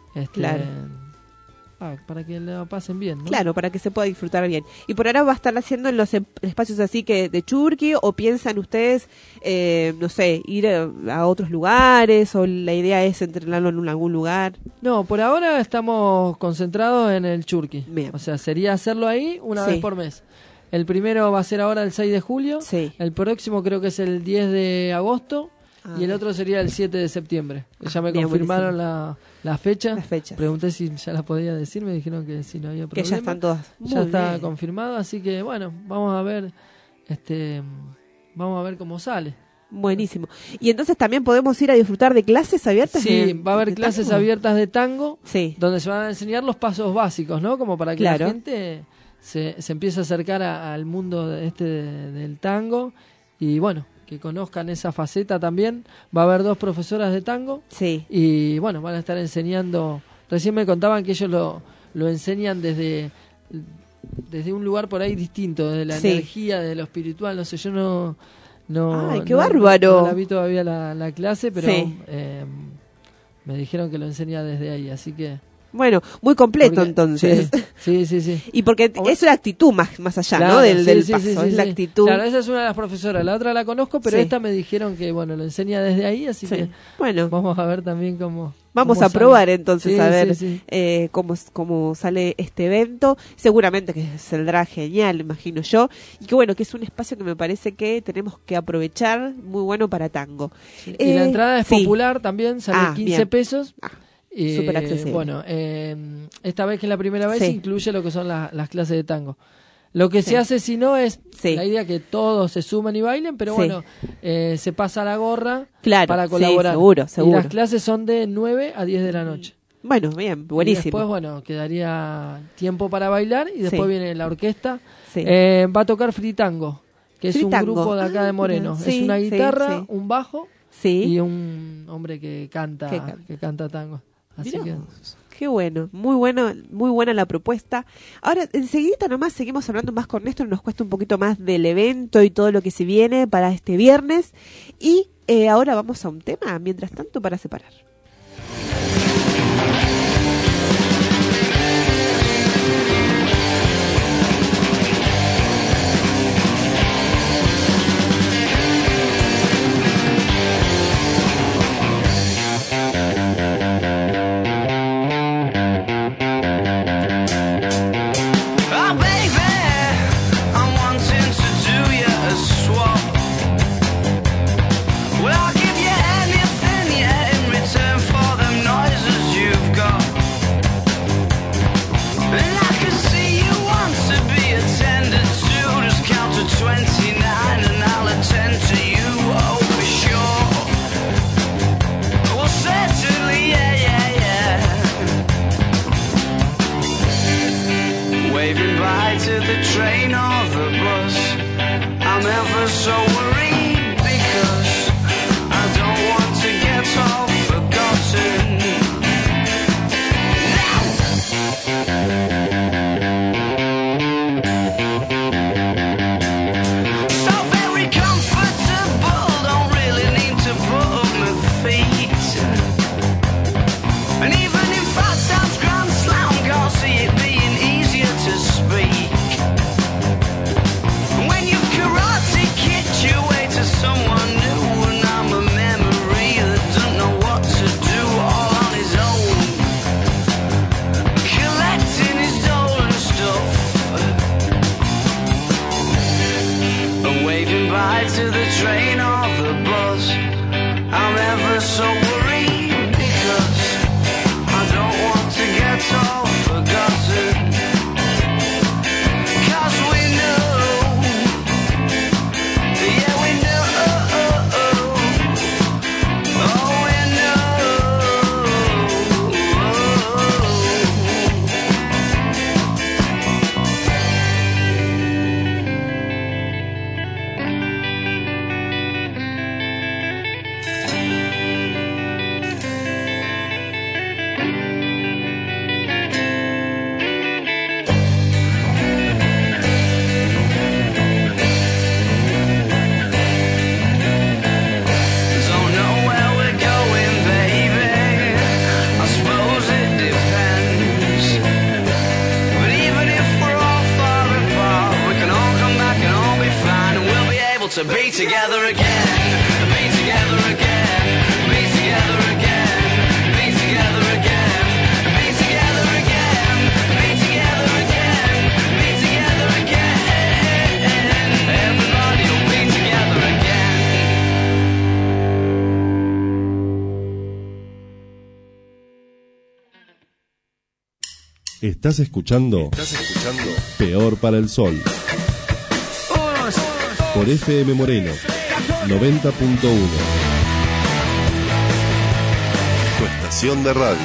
Para que la pasen bien, ¿no? Claro, para que se pueda disfrutar bien. Y por ahora va a estar haciendo en los espacios así que de Churqui, o piensan ustedes, no sé, ir a otros lugares, o la idea es entrenarlo en algún lugar. No, por ahora estamos concentrados en el Churqui. Bien. O sea, sería hacerlo ahí una vez por mes. El primero va a ser ahora el 6 de julio. El próximo creo que es el 10 de agosto. Y el otro sería el 7 de septiembre. Ya me confirmaron la fecha. Pregunté si ya la podía decir, me dijeron que si no había problema. Que ya están todas. Ya está confirmado, así que bueno, vamos a ver cómo sale. Buenísimo. Y entonces también podemos ir a disfrutar de clases abiertas. Sí, va a haber clases abiertas de tango, donde se van a enseñar los pasos básicos, ¿no? Como para que la gente se empiece a acercar al mundo del tango y bueno, que conozcan esa faceta también. Va a haber 2 profesoras de tango. Y bueno, van a estar enseñando. Recién me contaban que ellos lo enseñan desde un lugar por ahí distinto, desde la energía, desde lo espiritual. No sé, yo no. ¡Ay, qué bárbaro! No la vi todavía la clase, pero me dijeron que lo enseña desde ahí, así que. Bueno, muy completo entonces. Sí. Y porque es una actitud más allá, claro, ¿no? Del paso, es la actitud. Claro, esa es una de las profesoras, la otra la conozco, pero esta me dijeron que, bueno, lo enseña desde ahí, así que bueno, vamos a ver también cómo... Vamos a probar entonces a ver cómo sale este evento. Seguramente que saldrá genial, imagino yo. Y que bueno, que es un espacio que me parece que tenemos que aprovechar, muy bueno para tango. Y la entrada es popular también, sale 15 pesos. Súper accesible. Bueno, esta vez que es la primera vez incluye lo que son las clases de tango. Lo que se hace si no es la idea que todos se sumen y bailen, pero bueno, se pasa la gorra para colaborar. Seguro. Y las clases son de 9 a 10 de la noche. Bueno, bien, buenísimo. Y después, bueno, quedaría tiempo para bailar y después viene la orquesta. Va a tocar Fritango, que es un grupo de acá de Moreno. Es una guitarra, un bajo y un hombre que canta tango. Así que Qué bueno, muy buena la propuesta. Ahora, enseguida nomás seguimos hablando más con Néstor, nos cuesta un poquito más del evento y todo lo que se viene para este viernes. Y ahora vamos a un tema, mientras tanto, para separar. To be together again, be together again, be together again, be together again, be together again, be together again, be together again. Everybody will be together again. Estás escuchando Peor para el Sol. Por FM Moreno 90.1. Tu estación de radio.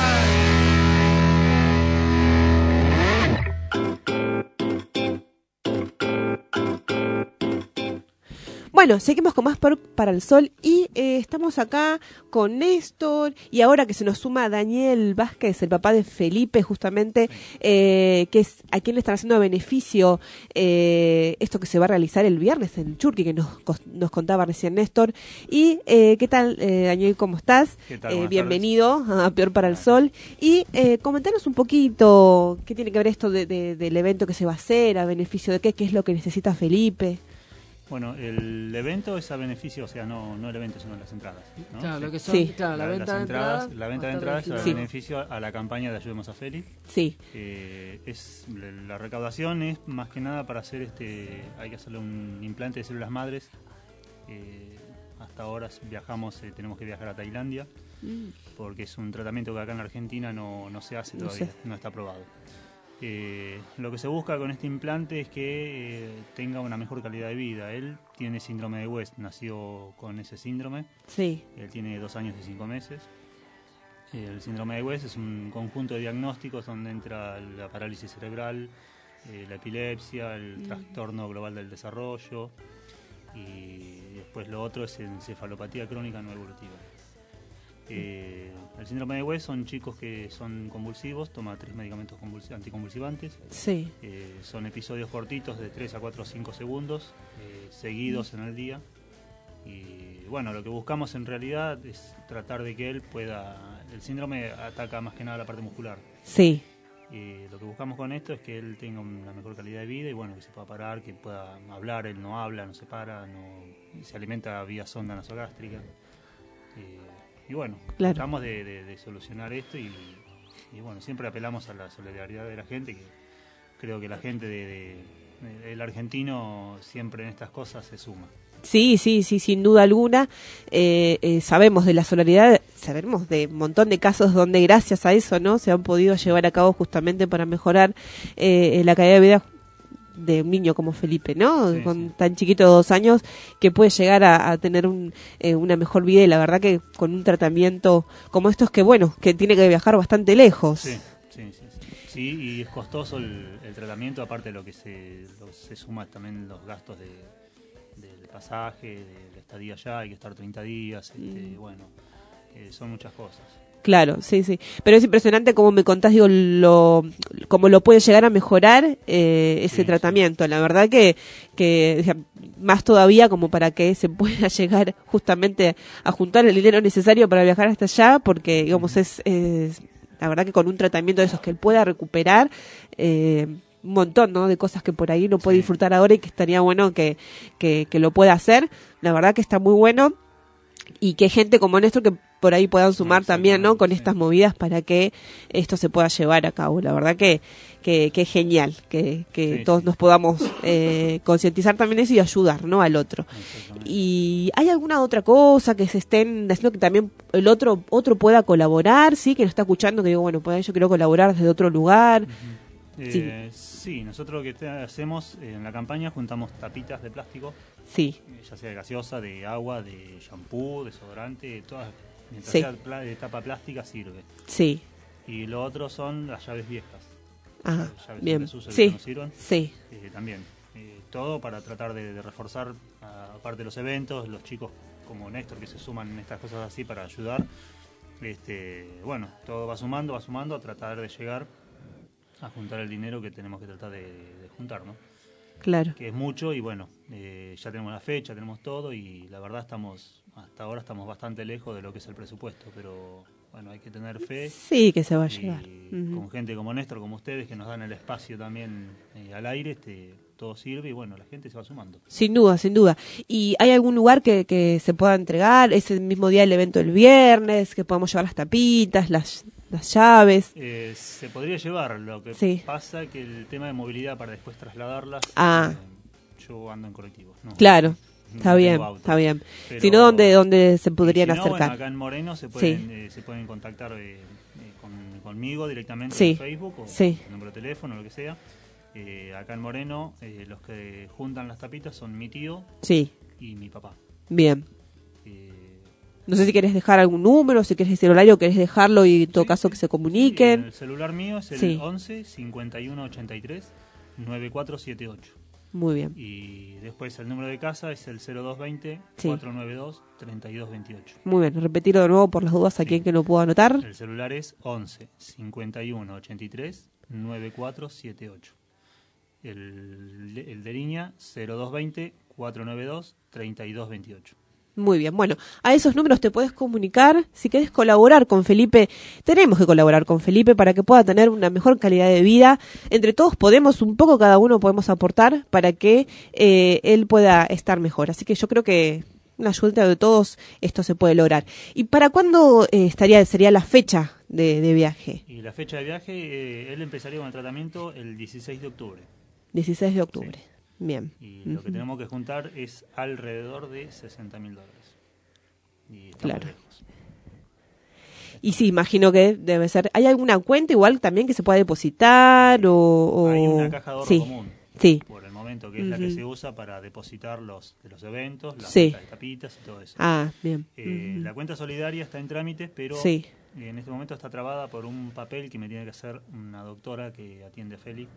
Bueno, seguimos con más para el Sol y estamos acá con Néstor y ahora que se nos suma Daniel Vázquez, el papá de Felipe, justamente, que es a quien le están haciendo beneficio esto que se va a realizar el viernes en Churqui, que nos contaba recién Néstor. Y ¿qué tal, Daniel? ¿Cómo estás? ¿Qué tal? Bienvenido a Peor para el Sol. Y comentanos un poquito qué tiene que ver esto del evento que se va a hacer, a beneficio de qué es lo que necesita Felipe. Bueno, el evento es a beneficio, o sea, no el evento, sino las entradas, ¿no? Claro, lo que son, sí. Claro, la venta de entradas. La venta de entradas es a beneficio a la campaña de Ayudemos a Feli. Sí. La recaudación es más que nada para hacer hay que hacerle un implante de células madres. Hasta ahora tenemos que viajar a Tailandia, porque es un tratamiento que acá en la Argentina no se hace todavía, no está aprobado. Lo que se busca con este implante es que tenga una mejor calidad de vida. Él tiene síndrome de West, nació con ese síndrome. Sí. Él tiene 2 años y 5 meses. El síndrome de West es un conjunto de diagnósticos donde entra la parálisis cerebral, la epilepsia, el trastorno global del desarrollo y después lo otro es encefalopatía crónica no evolutiva. El síndrome de West son chicos que son convulsivos, toman 3 medicamentos anticonvulsivantes. Sí. Son episodios cortitos de 3 a 4 o 5 segundos, seguidos en el día. Y bueno, lo que buscamos en realidad es tratar de que él pueda... El síndrome ataca más que nada la parte muscular. Sí. Lo que buscamos con esto es que él tenga una mejor calidad de vida y bueno, que se pueda parar, que pueda hablar. Él no habla, no se para, se alimenta vía sonda nasogástrica. Y bueno, claro, tratamos de solucionar esto y bueno, siempre apelamos a la solidaridad de la gente, que creo que la gente el argentino siempre en estas cosas se suma. Sí, sin duda alguna. Sabemos de la solidaridad, sabemos de un montón de casos donde gracias a eso, ¿no?, se han podido llevar a cabo justamente para mejorar la calidad de vida de un niño como Felipe, ¿no? Sí, con tan chiquito de 2 años, que puede llegar a tener una mejor vida, y la verdad que con un tratamiento como estos, que bueno, que tiene que viajar bastante lejos. Sí, y es costoso el tratamiento, aparte de lo que se suma también los gastos del pasaje, de la estadía allá, hay que estar 30 días, son muchas cosas. Claro, sí. Pero es impresionante como me contás, digo, cómo lo puede llegar a mejorar ese tratamiento. La verdad que más todavía como para que se pueda llegar justamente a juntar el dinero necesario para viajar hasta allá, porque, digamos, es la verdad que con un tratamiento de esos que él pueda recuperar un montón, ¿no?, de cosas que por ahí no puede disfrutar ahora y que estaría bueno que lo pueda hacer. La verdad que está muy bueno, y que gente como Néstor que por ahí puedan sumar también, ¿no?, con estas movidas para que esto se pueda llevar a cabo. La verdad que es genial que todos nos podamos concientizar también eso y ayudar, ¿no?, al otro. ¿Y hay alguna otra cosa que se estén haciendo que también el otro pueda colaborar, sí, que nos está escuchando, que digo, bueno, pues yo quiero colaborar desde otro lugar? Sí, nosotros lo que hacemos en la campaña, juntamos tapitas de plástico, ya sea de gaseosa, de agua, de shampoo, desodorante, todas, mientras sea de tapa plástica sirve. Sí. Y lo otro son las llaves viejas. Ah, llaves bien. en desuso que no sirven. Sí. También. Todo para tratar de reforzar, aparte de los eventos, los chicos como Néstor que se suman en estas cosas así para ayudar. Bueno, todo va sumando a tratar de llegar a juntar el dinero que tenemos que tratar de juntar, ¿no? Claro. Que es mucho y bueno, ya tenemos la fecha, tenemos todo y la verdad hasta ahora estamos bastante lejos de lo que es el presupuesto, pero bueno, hay que tener fe. Sí, que se va a llegar. Con gente como Néstor, como ustedes, que nos dan el espacio también al aire, todo sirve y bueno, la gente se va sumando. Sin duda. ¿Y hay algún lugar que se pueda entregar ese mismo día del evento el viernes, que podamos llevar las tapitas, las llaves? Se podría llevar, lo que pasa que el tema de movilidad para después trasladarlas, yo ando en colectivo. ¿No? Claro, no está bien. Pero, si no, ¿dónde se podrían acercar? Bueno, acá en Moreno se pueden contactar conmigo directamente en Facebook o el número de teléfono, lo que sea. Acá en Moreno, los que juntan las tapitas son mi tío y mi papá. Bien. No sé si querés dejar algún número, si querés decir horario, querés dejarlo y en todo caso que se comuniquen. El celular mío es el 11 51 83 9478. Muy bien. Y después el número de casa es el 0220 492 3228. Muy bien, repetirlo de nuevo por las dudas a quien que no pueda anotar. El celular es 11 51 83 9478. El de línea 0220 492 3228. Muy bien, bueno, a esos números te puedes comunicar. Si querés colaborar con Felipe, tenemos que colaborar con Felipe para que pueda tener una mejor calidad de vida. Entre todos podemos, un poco cada uno podemos aportar para que él pueda estar mejor. Así que yo creo que una ayuda de todos esto se puede lograr. ¿Y para cuándo sería la fecha de viaje? Y la fecha de viaje, él empezaría con el tratamiento el 16 de octubre. 16 de octubre. Sí. Bien. Y lo que tenemos que juntar es alrededor de $60.000. Y claro. Lejos. Y sí, imagino que debe ser. ¿Hay alguna cuenta igual también que se pueda depositar o...? Hay una caja de ahorro común. Sí. Por el momento, que es la que se usa para depositar los eventos, las tapitas y todo eso. Ah, bien. La cuenta solidaria está en trámites, pero en este momento está trabada por un papel que me tiene que hacer una doctora que atiende a Félix.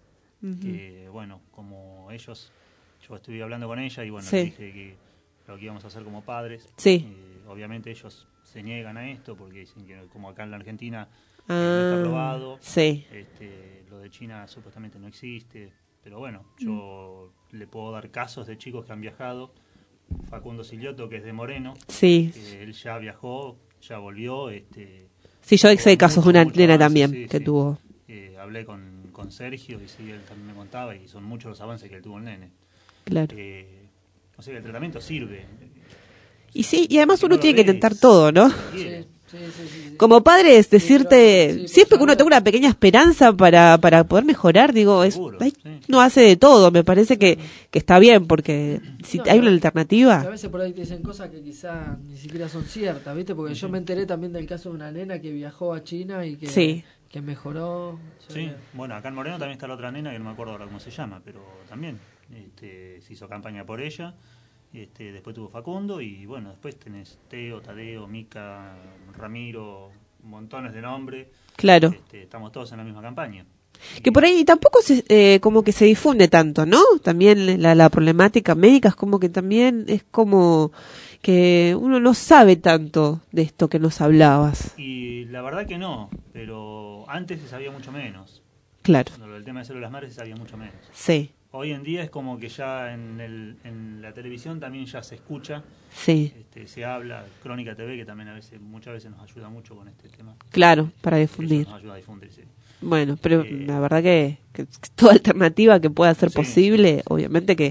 Que bueno, como yo estuve hablando con ella y bueno, le dije que lo que íbamos a hacer como padres, obviamente ellos se niegan a esto porque dicen que como acá en la Argentina Ah, no está aprobado, sí. Lo de China supuestamente no existe, pero bueno, yo le puedo dar casos de chicos que han viajado. Facundo Silioto, que es de Moreno, Sí. Él ya viajó, ya volvió. Sí, yo sé casos de una mucho nena avance, también sí, que sí. tuvo. Hablé con Sergio y sí, él también me contaba y son muchos los avances que él tuvo el nene. Claro. O sea que el tratamiento sirve. Y sí, y además uno lo tiene que ves, intentar todo, ¿no? quiere. Como padre es decirte, siempre que uno tenga una pequeña esperanza para poder mejorar, digo, uno hace de todo, me parece que está bien, porque si No, hay una a alternativa. veces por ahí te dicen cosas que quizás ni siquiera son ciertas, ¿viste? Porque yo me enteré también del caso de una nena que viajó a China y que, Sí. que mejoró. Sí, bueno, acá en Moreno también está la otra nena que no me acuerdo ahora cómo se llama, pero también se hizo campaña por ella. Después tuvo Facundo y bueno, después tenés Teo, Tadeo, Mica, Ramiro, montones de nombres. Claro. Estamos todos en la misma campaña. Que por ahí tampoco como que se difunde tanto, ¿no? También la problemática médica es como que también es como que uno no sabe tanto de esto que nos hablabas. Y la verdad que no, pero antes se sabía mucho menos. Claro. Lo del tema de células madres se sabía mucho menos. Sí. Hoy en día es como que ya en la televisión también ya se escucha, Sí. Se habla, Crónica TV, que también muchas veces nos ayuda mucho con este tema. Claro, para difundir. Nos ayuda a difundir, sí. Bueno, pero la verdad que toda alternativa que pueda ser posible, obviamente que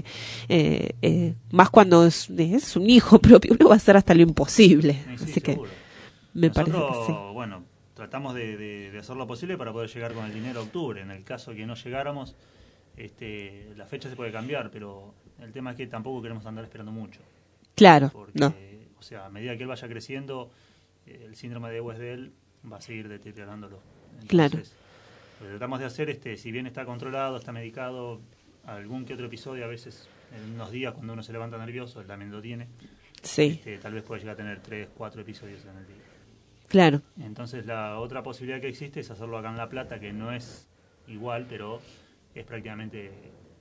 más cuando es un hijo propio, uno va a hacer hasta lo imposible. Así que me parece que sí. Bueno, tratamos de hacer lo posible para poder llegar con el dinero a octubre. En el caso que no llegáramos, la fecha se puede cambiar, pero el tema es que tampoco queremos andar esperando mucho. Claro, porque, no. O sea, a medida que él vaya creciendo, el síndrome de West-Del va a seguir deteriorándolo. Entonces, Claro. lo que tratamos de hacer, si bien está controlado, está medicado, algún que otro episodio, a veces en unos días cuando uno se levanta nervioso, él también lo tiene. Sí. Tal vez puede llegar a tener 3, 4 episodios en el día. Claro. Entonces la otra posibilidad que existe es hacerlo acá en La Plata, que no es igual, pero es prácticamente...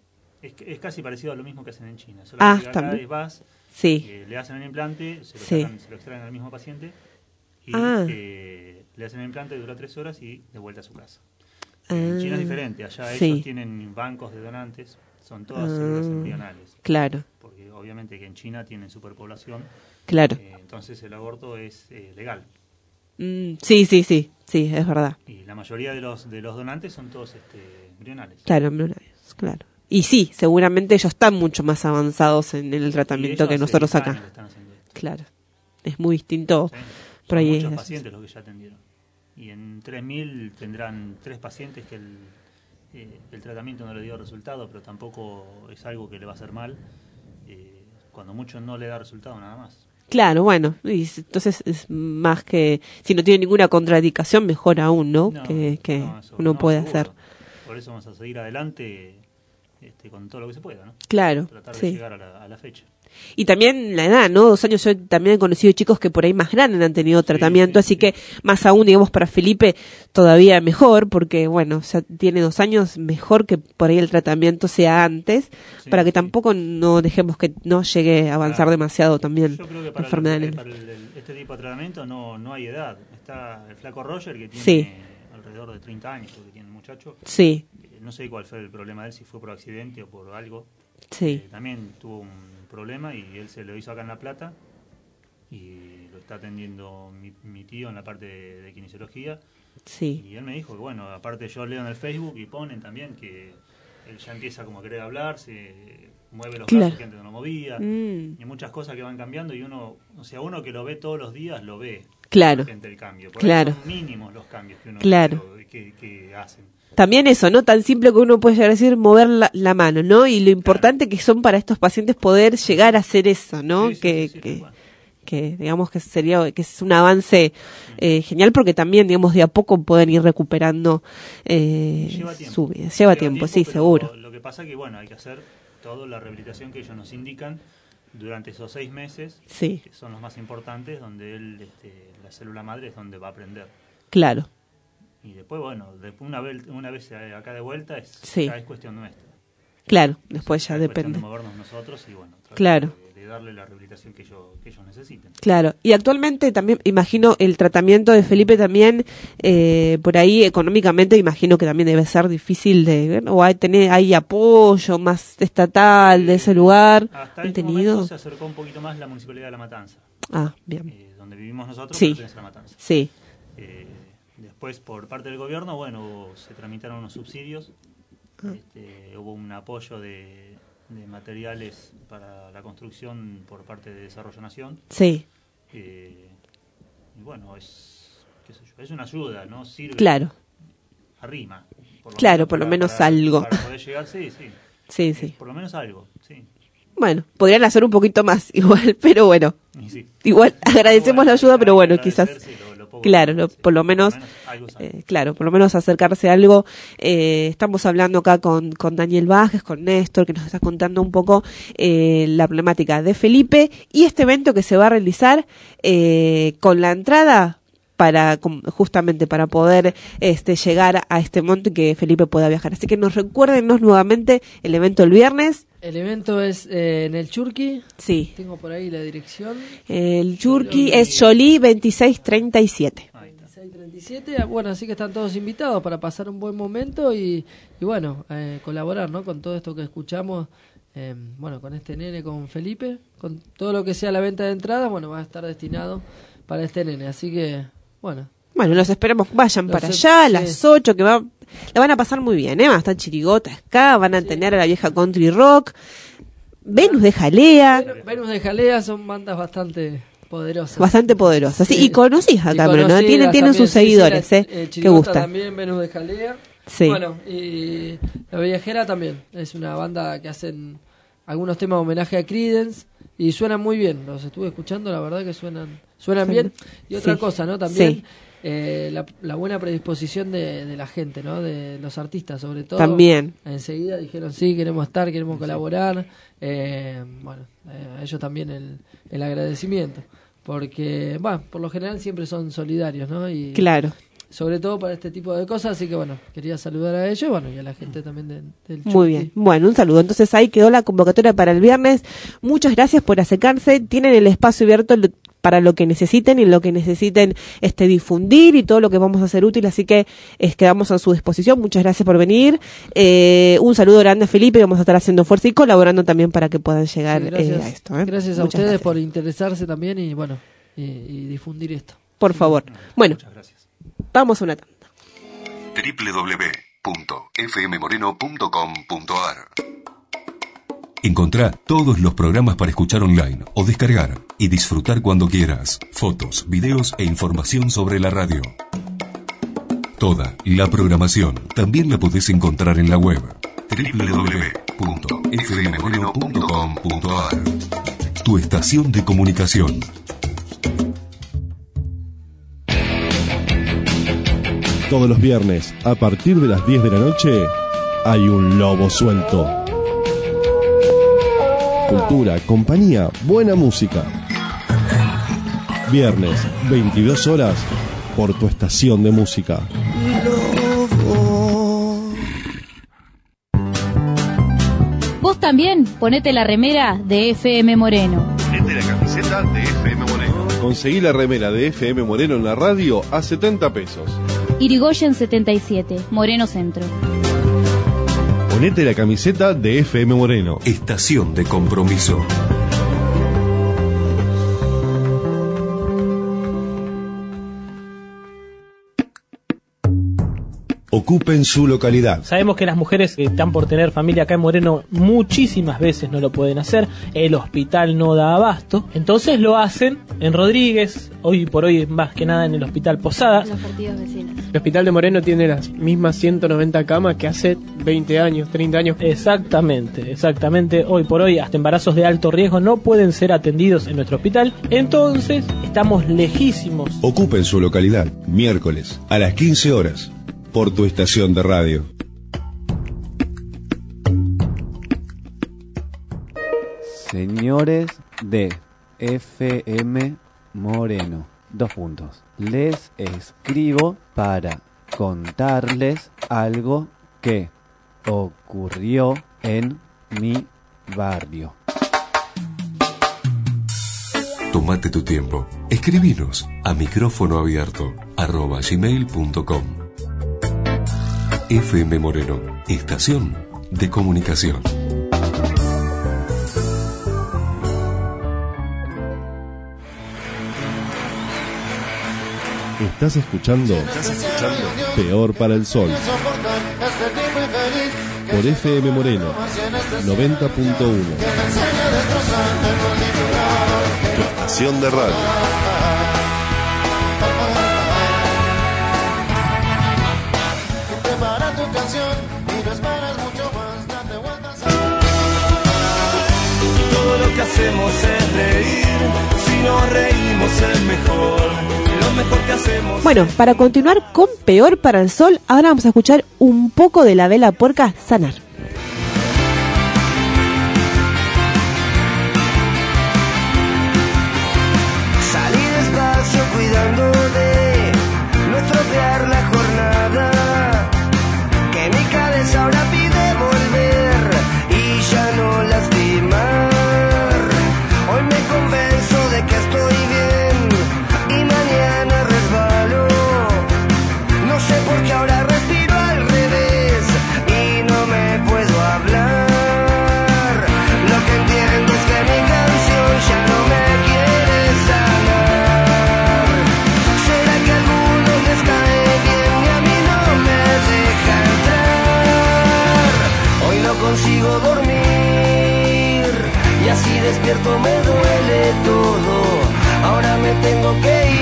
Es casi parecido a lo mismo que hacen en China. Solamente que acá también. vas, Sí. le hacen el implante, se lo extraen al mismo paciente y le hacen el implante, dura 3 horas y de vuelta a su casa. En China es diferente, allá ellos tienen bancos de donantes, son todas células embrionales. Claro. Porque obviamente que en China tienen superpoblación. Claro. Entonces el aborto es legal. Sí, es verdad. Y la mayoría de los donantes son todos embrionales. Claro, embrionarios, claro. Y sí, seguramente ellos están mucho más avanzados en el tratamiento que nosotros acá. Claro. Es muy distinto. Por ahí muchos pacientes los que ya atendieron. Y en 3.000 tendrán 3 pacientes que el tratamiento no le dio resultado, pero tampoco es algo que le va a hacer mal. Cuando mucho no le da resultado, nada más. Claro, bueno, y entonces es más que, si no tiene ninguna contraindicación, mejor aún, ¿no? Que uno puede hacer. Por eso vamos a seguir adelante con todo lo que se pueda, ¿no? Claro, tratar de sí. llegar a la fecha. Y también la edad, ¿no? 2 años, yo también he conocido chicos que por ahí más grandes han tenido tratamiento, así que más aún, digamos, para Felipe todavía mejor, porque bueno, ya tiene 2 años, mejor que por ahí el tratamiento sea antes, para que tampoco no dejemos que no llegue a avanzar demasiado también Yo creo que la enfermedad. para este tipo de tratamiento no hay edad. Está el flaco Roger, que tiene alrededor de 30 años, porque tiene un muchacho. Sí. No sé cuál fue el problema de él, si fue por accidente o por algo. Sí. También tuvo un problema y él se lo hizo acá en La Plata y lo está atendiendo mi tío en la parte de kinesiología. Sí. Y él me dijo que bueno, aparte yo leo en el Facebook y ponen también que él ya empieza como a querer hablar, se mueve los brazos que antes no lo movía, y muchas cosas que van cambiando y uno que lo ve todos los días lo ve. Claro. El cambio. Por Claro. eso son mínimos los cambios que uno que hacen. También eso, ¿no? Tan simple que uno puede llegar a decir mover la mano, ¿no? Y lo importante que son para estos pacientes poder llegar a hacer eso, ¿no? Que digamos que es un avance genial, porque también, digamos, de a poco pueden ir recuperando su vida. Lleva tiempo, sí, seguro. Lo que pasa que, bueno, hay que hacer toda la rehabilitación que ellos nos indican durante esos 6 meses, que son los más importantes, donde él, la célula madre es donde va a aprender. Claro. Y después, bueno, una vez acá de vuelta ya es cuestión nuestra. Claro, después ya Es cuestión depende. de movernos nosotros y bueno, tratar Claro. de darle la rehabilitación que ellos necesiten. Claro, y actualmente también imagino el tratamiento de Felipe también, por ahí económicamente imagino que también debe ser difícil de, o hay apoyo más estatal de ese lugar. Hasta ¿Han este tenido? momento se acercó un poquito más la Municipalidad de La Matanza. Ah, bien. Donde vivimos nosotros, Sí, pertenece a La Matanza. sí. Después, por parte del gobierno, bueno, se tramitaron unos subsidios. Ah. Hubo un apoyo de materiales para la construcción por parte de Desarrollo Nación. Sí. Y bueno, qué sé yo, es una ayuda, ¿no? Sirve. Claro. Arrima. Por lo menos algo. Para poder llegar, sí. Sí. Por lo menos algo, sí. Bueno, podrían hacer un poquito más igual, pero bueno. Y sí. Igual agradecemos la ayuda, pero bueno, quizás, claro, por lo menos, por lo menos acercarse a algo. Estamos hablando acá con Daniel Bajes, con Néstor, que nos está contando un poco la problemática de Felipe y este evento que se va a realizar con la entrada justamente para poder llegar a este monte y que Felipe pueda viajar. Así que recuérdenos nuevamente el evento el viernes. El evento es en el Churqui. Sí. Tengo por ahí la dirección. El Churqui es Jolie 2637. 2637. Bueno, así que están todos invitados para pasar un buen momento y bueno, colaborar, ¿no? Con todo esto que escuchamos. Bueno, con este nene, con Felipe, con todo lo que sea la venta de entradas, bueno, va a estar destinado para este nene. Así que, bueno. Bueno, los esperamos, vayan para allá a las 8, que la van a pasar muy bien, van a estar chirigotas acá, van a tener a la vieja country rock, Venus de Jalea. Venus de Jalea son bandas bastante poderosas. Bastante poderosas, sí, y conocidas acá, ¿no? Tienen también, sus seguidores, que Chirigota gusta. También, Venus de Jalea. Sí. Bueno, y La Viajera también, es una banda que hacen algunos temas de homenaje a Creedence y suenan muy bien, los estuve escuchando, la verdad que suenan bien. Y otra cosa, ¿no? También la buena predisposición de la gente, ¿no? De los artistas, sobre todo. También. Enseguida dijeron, sí, queremos estar, queremos colaborar. Bueno, a ellos también el agradecimiento. Porque, bueno, por lo general siempre son solidarios, ¿no? Y claro. Sobre todo para este tipo de cosas, así que bueno, quería saludar a ellos, bueno, y a la gente también del Churqui. Muy bien, bueno, un saludo. Entonces ahí quedó la convocatoria para el viernes. Muchas gracias por acercarse. Tienen el espacio abierto para lo que necesiten y lo que necesiten difundir y todo lo que vamos a hacer útil, así que quedamos a su disposición. Muchas gracias por venir. Un saludo grande a Felipe, vamos a estar haciendo fuerza y colaborando también para que puedan llegar a esto. Gracias a Muchas ustedes gracias. por interesarse también y bueno, y difundir esto. Por favor. Bueno, vamos a una tanda. www.fmmoreno.com.ar. Encontrá todos los programas para escuchar online o descargar y disfrutar cuando quieras. Fotos, videos e información sobre la radio. Toda la programación también la podés encontrar en la web www.fmmoreno.com.ar. Tu estación de comunicación. Todos los viernes, a partir de las 10 de la noche, hay un lobo suelto. Cultura, compañía, buena música. Viernes, 22 horas, por tu estación de música. Vos también ponete la remera de FM Moreno. Ponete la camiseta de FM Moreno. Conseguí la remera de FM Moreno en la radio a 70 pesos. Irigoyen 77, Moreno Centro. Ponete la camiseta de FM Moreno. Estación de compromiso. Ocupen su localidad. Sabemos que las mujeres que están por tener familia acá en Moreno muchísimas veces no lo pueden hacer, el hospital no da abasto, entonces lo hacen en Rodríguez, hoy por hoy más que nada en el hospital Posadas. Los partidos vecinos. El hospital de Moreno tiene las mismas 190 camas que hace 20 años, 30 años. Exactamente, hoy por hoy hasta embarazos de alto riesgo no pueden ser atendidos en nuestro hospital, entonces estamos lejísimos. Ocupen su localidad, miércoles, a las 15 horas. Por tu estación de radio. Señores de FM Moreno, 2 puntos. Les escribo para contarles algo que ocurrió en mi barrio. Tómate tu tiempo. Escribinos a micrófonoabierto@gmail.com. FM Moreno, estación de comunicación. Estás escuchando Peor para el Sol por FM Moreno 90.1, Tu estación de radio. Prepara tu canción y no esperes mucho más, date vueltas. Todo lo que hacemos es reír, si nos reímos es mejor. Lo mejor que hacemos. Bueno, para continuar con Peor para el Sol, ahora vamos a escuchar un poco de La Vela Puerca Sanar. Salí despacio cuidando de no estropear la jornada, que mi cabeza ahora pide volver y ya no lastimar. Hoy me convenzo de que estoy bien y mañana resbalo. No sé por qué ahora respiro al revés y no me puedo hablar. Lo que entiendo es que mi canción ya no me quiere sanar. ¿Será que a algunos les cae bien y a mí no me deja entrar? Hoy no consigo dormir y así despierto me duele todo. Ahora me tengo que ir.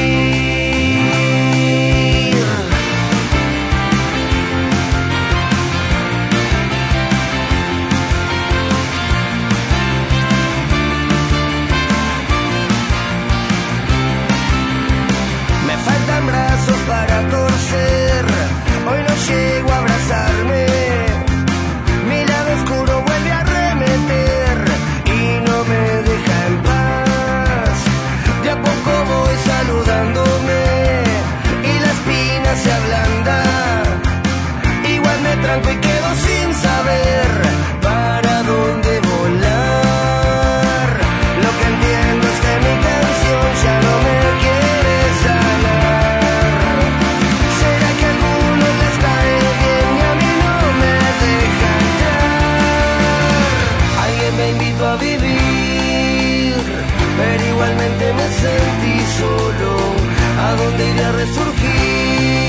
Me faltan brazos para torcer, hoy no llego a abrazarme. Mi lado oscuro vuelve a arremeter y no me deja en paz. De a poco voy saludándome y la espina se ablanda. Igual me tranco y quedo sin saber para dónde volar. Lo que entiendo es que mi canción ya no me quiere sanar. ¿Será que a algunos les cae bien y a mí no me deja entrar? Alguien me invitó a vivir, pero igualmente me sentí solo. ¿A dónde iré a resurgir?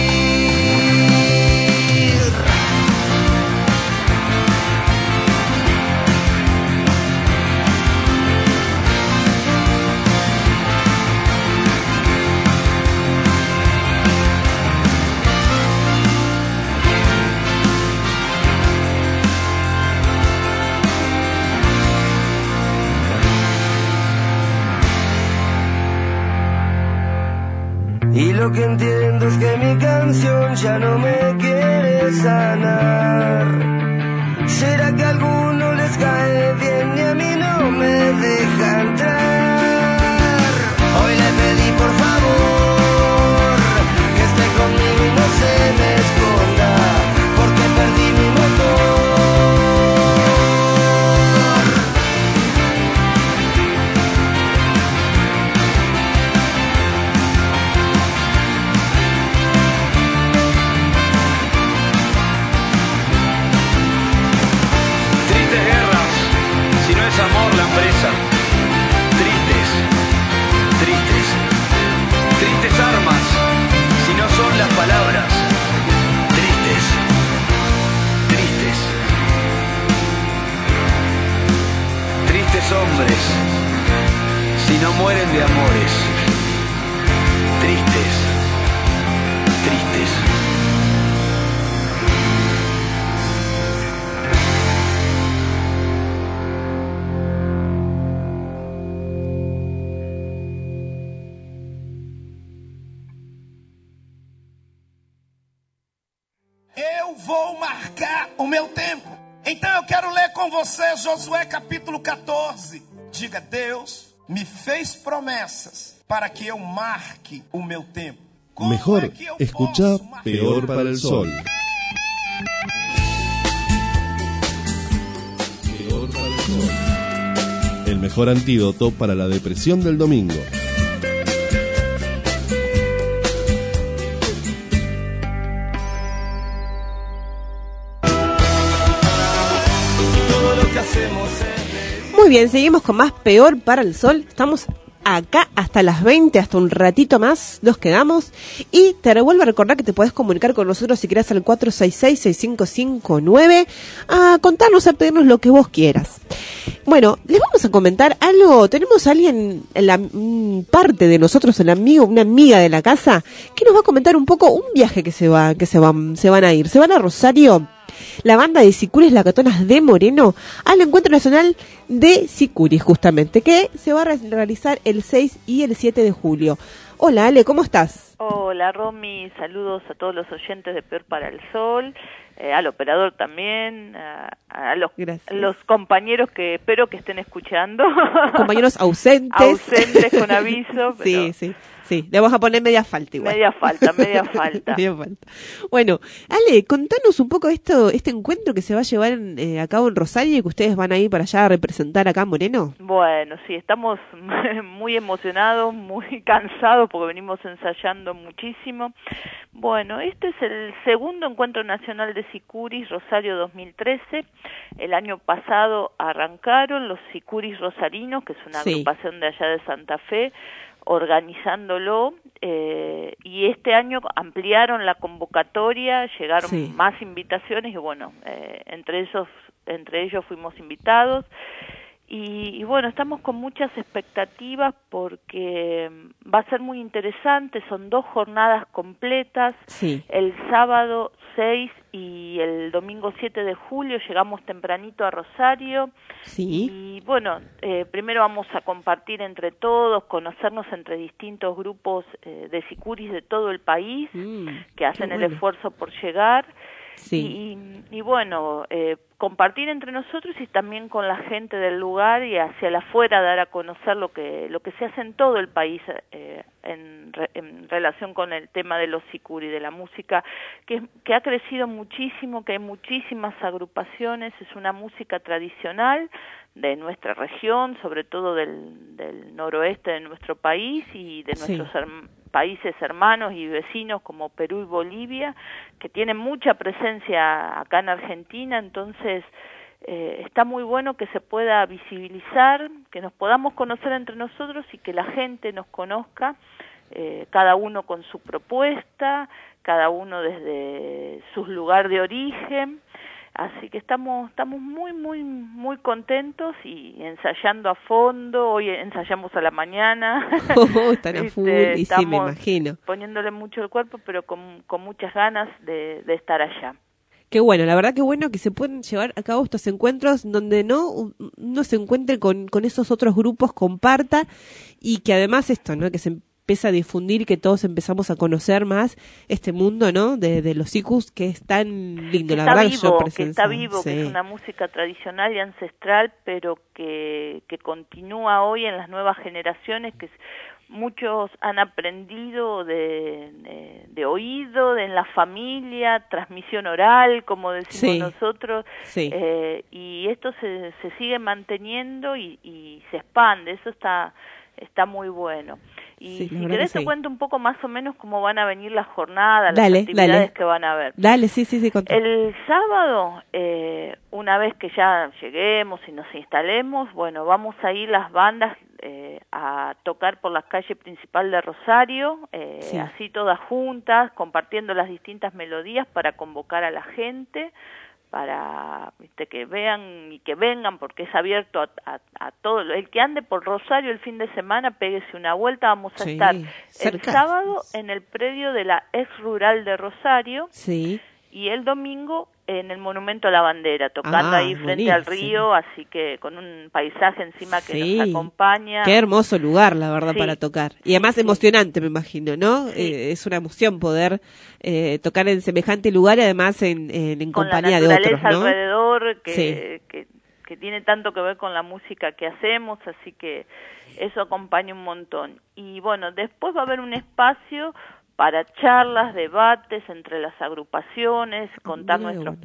Y lo que entiendo es que mi canción ya no me quiere sanar. ¿Será que a algunos les cae bien y a mí no me deja entrar? Hoy le pedí por favor que esté conmigo y no se me esconda, porque perdí mi motor. Tristes guerras, si no es amor la empresa. Tristes, tristes, tristes armas, si no son las palabras. Tristes, tristes, tristes hombres, si no mueren de amores. Tristes, tristes. Eu vou marcar o meu tempo. Então eu quero ler com você Josué capítulo 14. Diga: Deus me fez promessas para que eu marque o meu tempo. Mejor escucha Peor para el Sol. El mejor antídoto para la depresión del domingo. Muy bien, seguimos con más Peor para el Sol. Estamos acá hasta las 20, hasta un ratito más nos quedamos. Y te vuelvo a recordar que te podés comunicar con nosotros si querés al 466-6559 a contarnos, a pedirnos lo que vos quieras. Bueno, les vamos a comentar algo. Tenemos a alguien, parte de nosotros, una amiga de la casa, que nos va a comentar un poco un viaje que se van a ir. Se van a Rosario. La banda de Sicuris Lacatonas de Moreno al Encuentro Nacional de Sicuris, justamente, que se va a realizar el 6 y el 7 de julio. Hola, Ale, ¿cómo estás? Hola, Romy, saludos a todos los oyentes de Peor para el Sol, al operador también, a los compañeros que espero que estén escuchando. Compañeros ausentes. Ausentes con aviso. Pero... Sí, le vamos a poner media falta igual. Media falta. Media falta. Bueno, Ale, contanos un poco este encuentro que se va a llevar a cabo en Rosario y que ustedes van a ir para allá a representar acá en Moreno. Bueno, sí, estamos muy emocionados, muy cansados porque venimos ensayando muchísimo. Bueno, este es el segundo Encuentro Nacional de Sicuris Rosario 2013. El año pasado arrancaron los Sicuris Rosarinos, que es una agrupación de allá de Santa Fe, organizándolo, y este año ampliaron la convocatoria, llegaron más invitaciones y bueno, entre ellos fuimos invitados y bueno, estamos con muchas expectativas porque va a ser muy interesante. Son 2 jornadas completas, el sábado 6 y el domingo 7 de julio. Llegamos tempranito a Rosario y bueno, primero vamos a compartir entre todos, conocernos entre distintos grupos de sicuris de todo el país que hacen el esfuerzo por llegar. Y bueno, compartir entre nosotros y también con la gente del lugar y hacia la afuera dar a conocer lo que se hace en todo el país en relación con el tema de los sicuris, de la música que ha crecido muchísimo, que hay muchísimas agrupaciones. Es una música tradicional de nuestra región, sobre todo del noroeste de nuestro país y de nuestros países hermanos y vecinos como Perú y Bolivia, que tienen mucha presencia acá en Argentina. Entonces está muy bueno que se pueda visibilizar, que nos podamos conocer entre nosotros y que la gente nos conozca, cada uno con su propuesta, cada uno desde su lugar de origen. Así que estamos muy contentos y ensayando a fondo. Hoy ensayamos a la mañana. Están a full, y sí, me imagino. Poniéndole mucho el cuerpo, pero con muchas ganas de estar allá. Qué bueno, la verdad que bueno que se pueden llevar a cabo estos encuentros donde uno se encuentre con esos otros grupos, comparta, y que además esto, ¿no? Que se empieza a difundir, que todos empezamos a conocer más este mundo, ¿no? De los sicuris, que es tan lindo, la verdad. Que está vivo, que es una música tradicional y ancestral, pero que continúa hoy en las nuevas generaciones, que muchos han aprendido de oído, en la familia, transmisión oral, como decimos nosotros, y esto se sigue manteniendo y se expande. Eso está muy bueno. Y si querés te cuento un poco más o menos cómo van a venir las jornadas, las actividades que van a haber. Sí, contá. El sábado, una vez que ya lleguemos y nos instalemos, bueno, vamos a ir las bandas a tocar por la calle principal de Rosario, así todas juntas, compartiendo las distintas melodías para convocar a la gente, para que vean y que vengan, porque es abierto a todo. El que ande por Rosario el fin de semana, péguese una vuelta. Vamos a estar el sábado en el predio de la ex rural de Rosario y el domingo en el Monumento a la Bandera, tocando ahí frente al río, así que con un paisaje encima que nos acompaña. Qué hermoso lugar, la verdad, para tocar. Y además emocionante, me imagino, ¿no? Es una emoción poder tocar en semejante lugar y además en compañía de otros, ¿no? Alrededor, que tiene tanto que ver con la música que hacemos, así que eso acompaña un montón. Y bueno, después va a haber un espacio para charlas, debates entre las agrupaciones, contar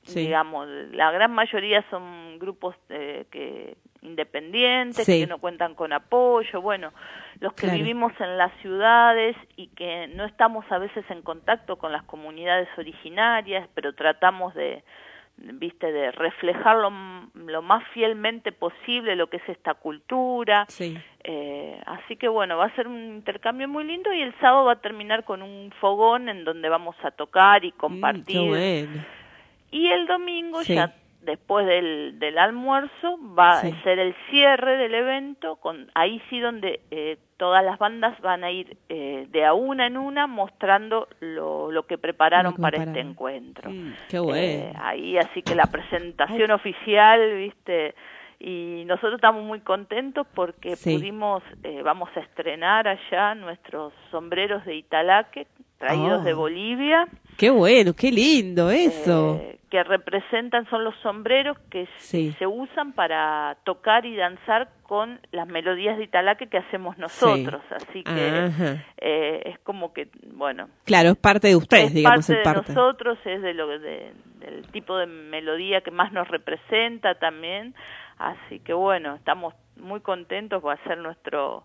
Sí. digamos, la gran mayoría son grupos que independientes, Sí. que no cuentan con apoyo, bueno, los que Claro. vivimos en las ciudades y que no estamos a veces en contacto con las comunidades originarias, pero tratamos de reflejar lo más fielmente posible lo que es esta cultura. Sí. Así que bueno, va a ser un intercambio muy lindo y el sábado va a terminar con un fogón en donde vamos a tocar y compartir. Qué bueno. Y el domingo, Sí. ya después del almuerzo, va Sí. a ser el cierre del evento, ahí sí donde todas las bandas van a ir de a una en una mostrando lo que prepararon para este encuentro. Qué bueno. Ahí así que la presentación oficial, ¿viste? Y nosotros estamos muy contentos porque Sí. pudimos, vamos a estrenar allá nuestros sombreros de Italaque, traídos Oh. de Bolivia. Qué bueno, qué lindo eso. Que representan, son los sombreros que se usan para tocar y danzar con las melodías de Italaque que hacemos nosotros, así que Ajá. es como que, bueno, Claro, es parte de ustedes, es digamos, parte es de parte. nosotros, es del tipo de melodía que más nos representa también, así que bueno, estamos muy contentos, va a ser nuestro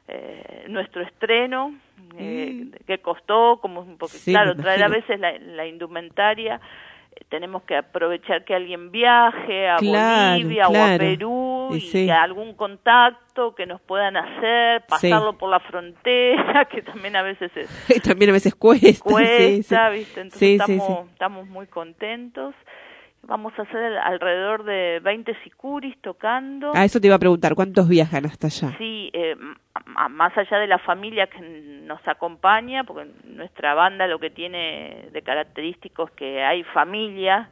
estreno, que costó, como un poco, Sí, claro, me traer a imagino. veces la indumentaria, tenemos que aprovechar que alguien viaje a Claro, Bolivia o a claro. Perú Y y sí. que algún contacto que nos puedan hacer, pasarlo Sí. por la frontera, que también a veces También a veces cuesta. cuesta, sí, ¿viste? Entonces Sí, sí, estamos muy contentos. Vamos a hacer alrededor de 20 sicuris tocando. Ah, eso te iba a preguntar, ¿cuántos viajan hasta allá? Sí, más allá de la familia que nos acompaña, porque nuestra banda lo que tiene de característico es que hay familia,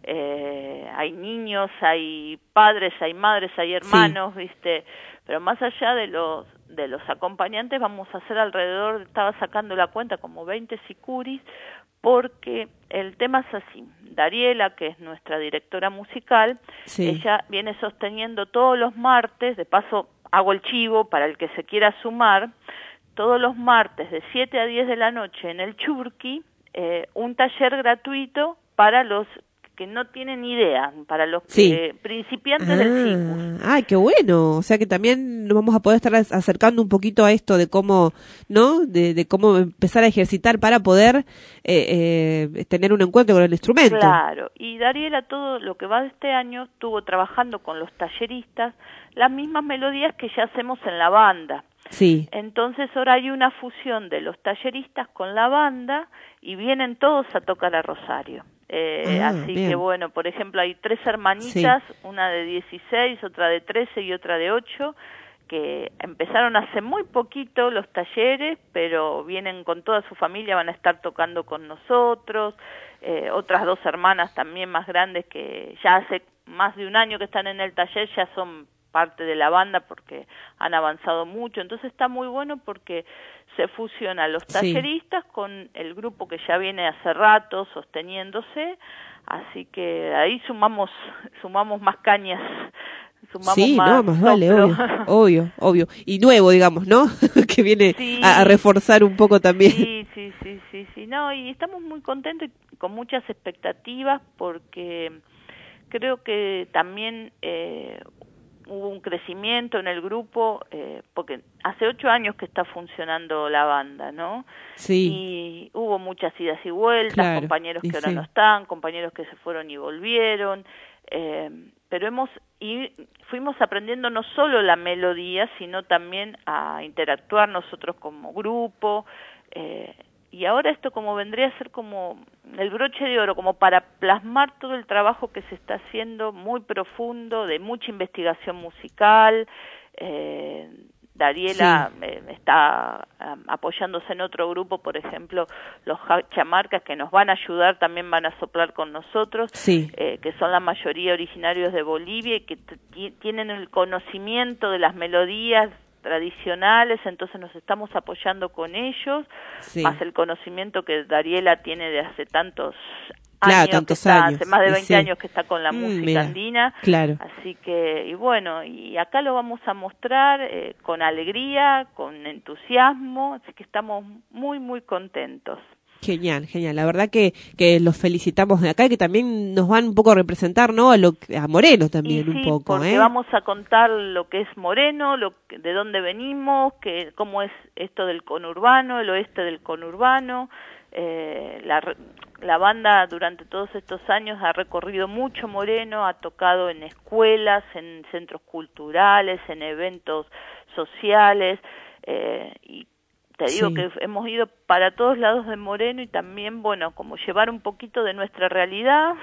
hay niños, hay padres, hay madres, hay hermanos, ¿viste? Pero más allá de los acompañantes vamos a hacer alrededor, estaba sacando la cuenta, como 20 sicuris, porque el tema es así. Dariela, que es nuestra directora musical, Sí. ella viene sosteniendo todos los martes, de paso hago el chivo para el que se quiera sumar, todos los martes de 7 a 10 de la noche en el Churqui, un taller gratuito para los que no tienen idea, para los principiantes del CICUS. Ay, qué bueno. O sea que también nos vamos a poder estar acercando un poquito a esto de cómo, ¿no? De cómo empezar a ejercitar para poder tener un encuentro con el instrumento. Claro. Y Dariela, todo lo que va de este año, estuvo trabajando con los talleristas las mismas melodías que ya hacemos en la banda. Sí. Entonces ahora hay una fusión de los talleristas con la banda y vienen todos a tocar a Rosario. Así bien. que bueno, por ejemplo, hay 3 hermanitas, una de 16, otra de 13 y otra de 8, que empezaron hace muy poquito los talleres, pero vienen con toda su familia, van a estar tocando con nosotros. Otras 2 hermanas también más grandes que ya hace más de un año que están en el taller, ya son parte de la banda porque han avanzado mucho. Entonces está muy bueno porque se fusiona los talleristas con el grupo que ya viene hace rato sosteniéndose, así que ahí sumamos más cañas, sumamos Sí, más no, más vale, soplo. obvio. Y nuevo, digamos, ¿no? Que viene a reforzar un poco también. Sí, no, y estamos muy contentos y con muchas expectativas porque creo que también hubo un crecimiento en el grupo, porque hace 8 años que está funcionando la banda, ¿no? Sí. Y hubo muchas idas y vueltas, Claro, compañeros y que ahora sí. no están, compañeros que se fueron y volvieron, pero fuimos aprendiendo no solo la melodía, sino también a interactuar nosotros como grupo, y ahora esto como vendría a ser como el broche de oro, como para plasmar todo el trabajo que se está haciendo muy profundo, de mucha investigación musical. Dariela está apoyándose en otro grupo, por ejemplo, los Chamarcas, que nos van a ayudar, también van a soplar con nosotros, que son la mayoría originarios de Bolivia y que tienen el conocimiento de las melodías tradicionales, entonces nos estamos apoyando con ellos, más el conocimiento que Dariela tiene de hace tantos años, hace más de 20 años que está con la música andina, así que, y bueno, y acá lo vamos a mostrar con alegría, con entusiasmo, así que estamos muy, muy contentos. Genial, genial. La verdad que los felicitamos de acá y que también nos van un poco a representar, ¿no? A Moreno también un poco, porque vamos a contar lo que es Moreno, de dónde venimos, cómo es esto del conurbano, el oeste del conurbano. La banda durante todos estos años ha recorrido mucho Moreno, ha tocado en escuelas, en centros culturales, en eventos sociales, y te digo que hemos ido para todos lados de Moreno y también, bueno, como llevar un poquito de nuestra realidad,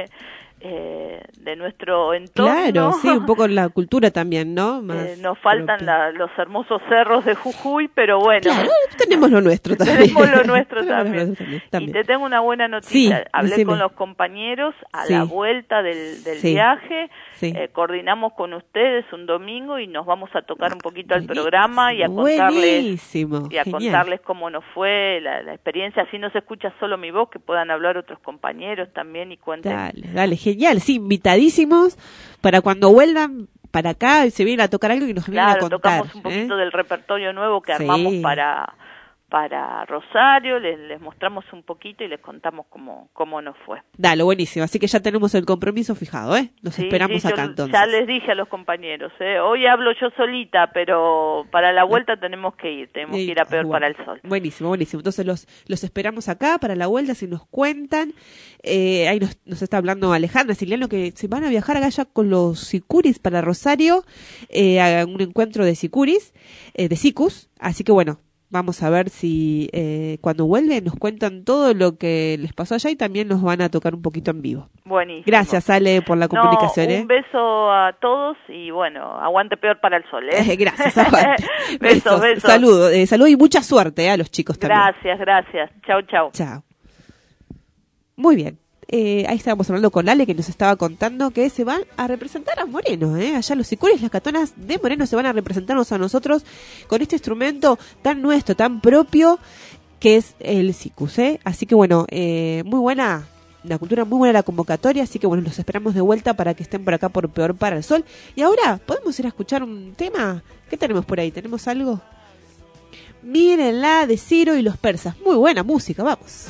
de nuestro entorno. Claro, sí, un poco la cultura también, ¿no? Nos faltan los hermosos cerros de Jujuy, pero bueno. Claro, tenemos lo nuestro también. Tenemos lo nuestro también. Y te tengo una buena noticia. Sí, hablé decime. con los compañeros a la vuelta del viaje. Coordinamos con ustedes un domingo y nos vamos a tocar un poquito al programa y a contarles cómo nos fue la experiencia. Así no se escucha solo mi voz, que puedan hablar otros compañeros también y cuenten. Dale, genial, sí, invitadísimos para cuando vuelvan para acá y se vienen a tocar algo y nos vienen a contar. Tocamos un poquito del repertorio nuevo que armamos para Rosario, les mostramos un poquito y les contamos cómo nos fue. Dale, buenísimo, así que ya tenemos el compromiso fijado, Nos esperamos acá entonces. Ya les dije a los compañeros, hoy hablo yo solita, pero para la vuelta tenemos que ir a Peor para el Sol. Buenísimo, entonces los esperamos acá para la vuelta, si nos cuentan. Ahí nos está hablando Alejandra Siliano que se van a viajar acá ya con los sicuris para Rosario, a un encuentro de sicuris, de sicus, así que bueno, vamos a ver si cuando vuelven nos cuentan todo lo que les pasó allá y también nos van a tocar un poquito en vivo. Buenísimo. Gracias, Ale, por la comunicación. Un beso a todos y bueno, aguante Peor para el Sol. Gracias, aguante. Besos. Saludo y mucha suerte a los chicos también. Gracias. Chau. Muy bien. Ahí estábamos hablando con Ale, que nos estaba contando que se van a representar a Moreno, allá los sicuris, las catonas de Moreno se van a representarnos a nosotros con este instrumento tan nuestro, tan propio, que es el sicus, así que bueno, muy buena la cultura, muy buena la convocatoria, así que bueno, los esperamos de vuelta para que estén por acá por Peor para el Sol. Y ahora, ¿podemos ir a escuchar un tema? ¿Qué tenemos por ahí? ¿Tenemos algo? Mírenla, de Ciro y los Persas, muy buena música, vamos.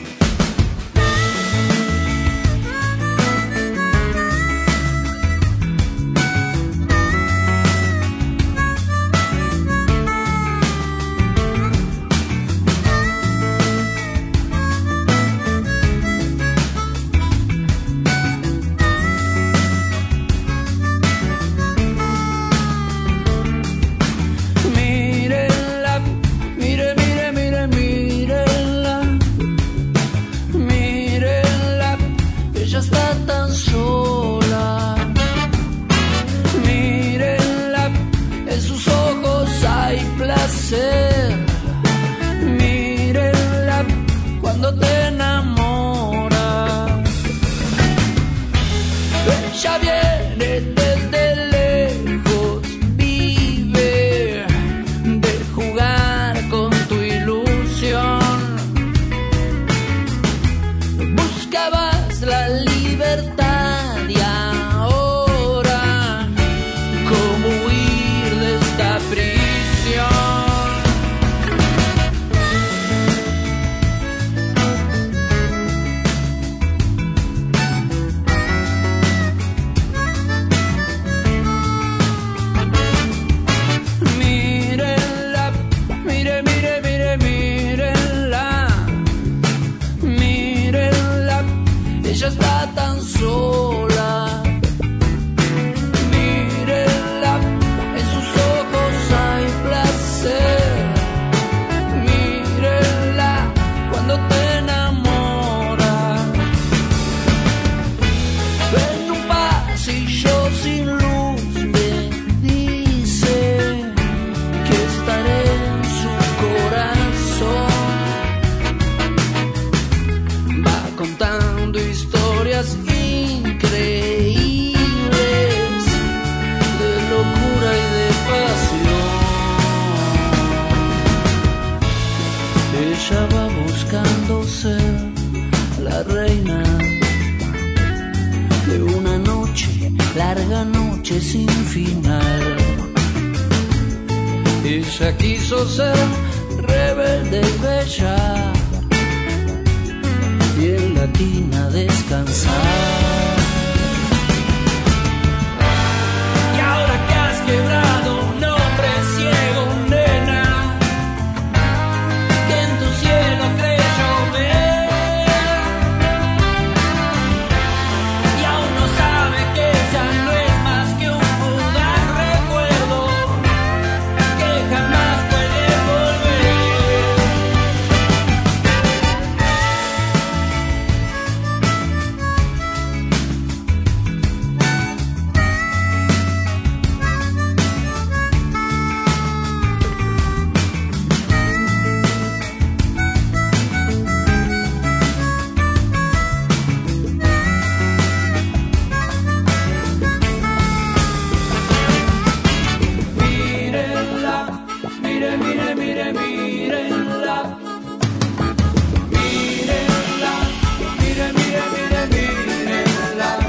Mírenla cuando te enamoras. Ella viene desde lejos, vive de jugar con tu ilusión. Buscabas la libertad y ahora cómo huir de esta prisión. Ella está tan sola. Mírenla, en sus ojos hay placer. Mírenla cuando te enamoras. En un pasillo sin luz me dice que estaré en su corazón. Va contando historias increíbles de locura y de pasión. Ella va buscando ser la reina de una noche, larga noche sin final. Ella quiso ser rebelde y bella, Latina a descansar. Y ahora que has quebrado un hombre ciego, nena, que en tu cielo creyó ver, y aún no sabe que ya no es más que un fugaz recuerdo que jamás puede volver. Mírenla, mire, mire, mire, mírenla. Mírenla, mire, mire, mire, mírenla.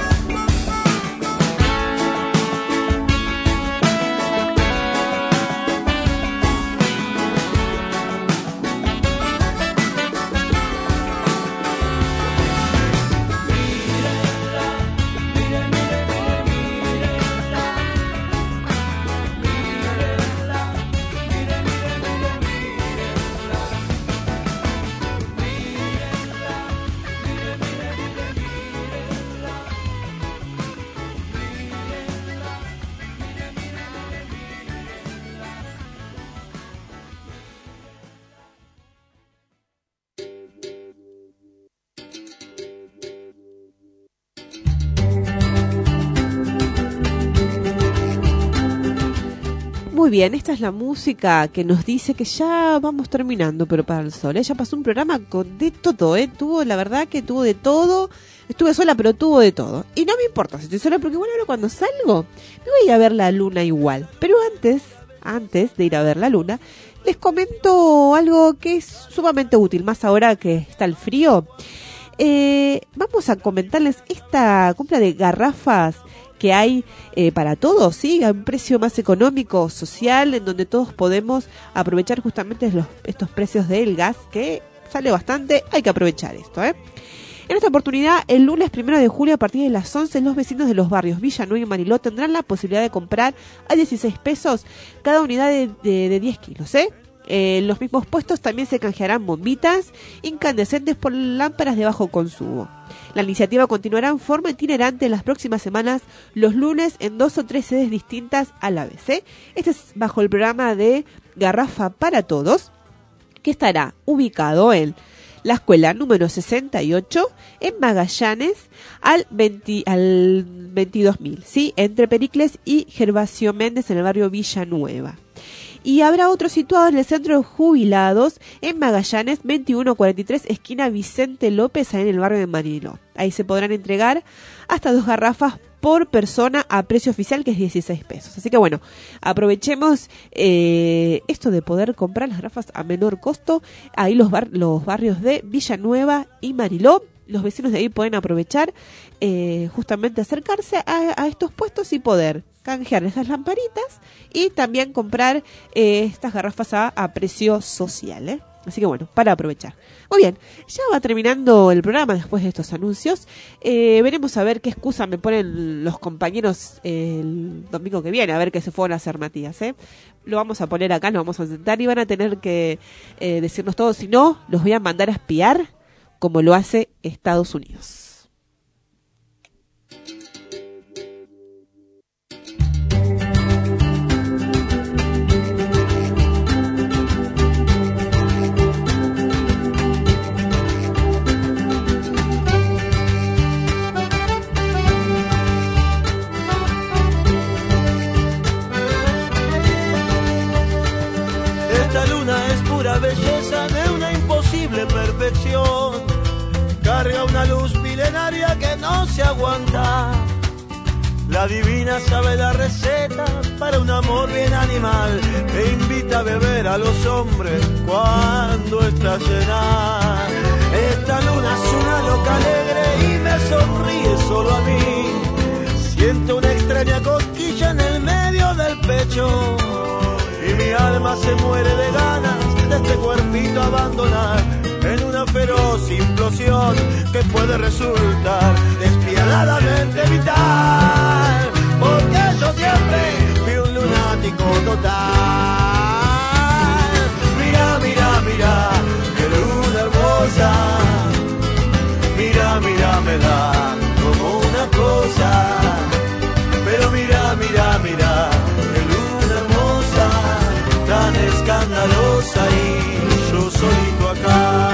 Muy bien, esta es la música que nos dice que ya vamos terminando, pero para el sol. Ya pasó un programa con de todo, tuvo, la verdad que tuvo de todo. Estuve sola, pero tuvo de todo. Y no me importa si estoy sola, porque bueno, ahora cuando salgo me voy a ir a ver la luna igual. Pero antes de ir a ver la luna, les comento algo que es sumamente útil, más ahora que está el frío. Vamos a comentarles esta compra de garrafas que hay para todos, ¿sí? A un precio más económico, social, en donde todos podemos aprovechar justamente estos precios del gas, que sale bastante, hay que aprovechar esto, En esta oportunidad, el lunes 1 de julio, a partir de las 11, los vecinos de los barrios Villanueva y Mariló tendrán la posibilidad de comprar a 16 pesos cada unidad de 10 kilos, los mismos puestos también se canjearán bombitas incandescentes por lámparas de bajo consumo. La iniciativa continuará en forma itinerante en las próximas semanas, los lunes en 2 o 3 sedes distintas a la vez. Este es bajo el programa de Garrafa para Todos, que estará ubicado en la escuela número 68 en Magallanes al 22.000, ¿sí? Entre Pericles y Gervasio Méndez en el barrio Villanueva. Y habrá otro situado en el centro de jubilados en Magallanes 2143, esquina Vicente López, ahí en el barrio de Mariló. Ahí se podrán entregar hasta 2 garrafas por persona a precio oficial, que es 16 pesos. Así que bueno, aprovechemos esto de poder comprar las garrafas a menor costo. Ahí los barrios de Villanueva y Mariló, los vecinos de ahí pueden aprovechar justamente acercarse a estos puestos y poder canjear esas lamparitas y también comprar estas garrafas a precio social, Así que bueno, para aprovechar. Muy bien, ya va terminando el programa después de estos anuncios. Veremos a ver qué excusa me ponen los compañeros el domingo que viene, a ver qué se fueron a hacer Matías, Lo vamos a poner acá, nos vamos a sentar y van a tener que decirnos todo. Si no, los voy a mandar a espiar como lo hace Estados Unidos. Esta luna es pura belleza de una imposible perfección. Carga una luz milenaria que no se aguanta. La divina sabe la receta para un amor bien animal. E invita a beber a los hombres cuando está llena. Esta luna es una loca alegre y me sonríe solo a mí. Siento una extraña cosquilla en el medio del pecho. Y mi alma se muere de ganas de este cuerpito abandonar en una feroz feroz implosión que puede resultar despiadadamente vital, porque yo siempre fui un lunático total. Mira, mira, mira, qué luna hermosa. Mira, mira, me da como una cosa. Pero mira, mira, mira, qué luna hermosa, tan escandalosa y yo solito acá.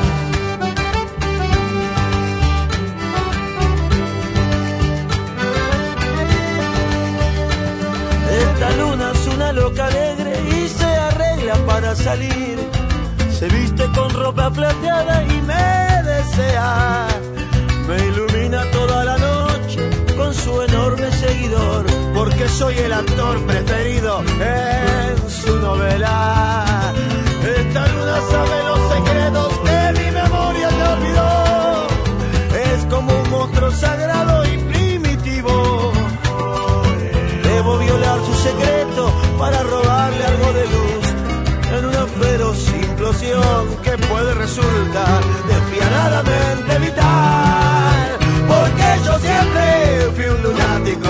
Esta luna es una loca alegre y se arregla para salir. Se viste con ropa plateada y me desea. Me ilumina toda la noche con su enorme seguidor, porque soy el actor preferido en su novela. Esta luna sabe los secretos que mi memoria te olvidó. Es como un monstruo sagrado y primitivo. Debo violar su secreto para robarle algo de luz en una feroz implosión que puede resultar despiadadamente vital, porque yo siempre fui un lunático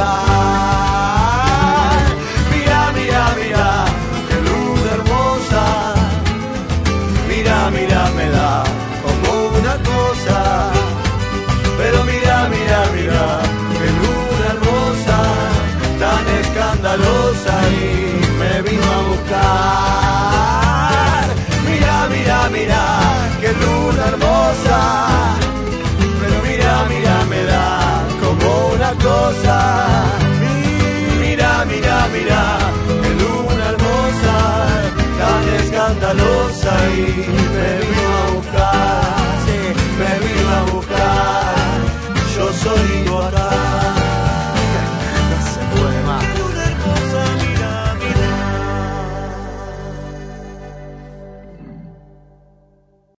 total. Mira, mira, mira, qué luna hermosa. Mira, mira, me da como una cosa. Pero mira, mira, mira, qué luna hermosa, tan escandalosa y me vino a buscar. Mira, mira, mira, qué luna hermosa. Pero mira, mira, me da como una cosa. Mira, mira, mira, qué luna hermosa, tan escandalosa y me vino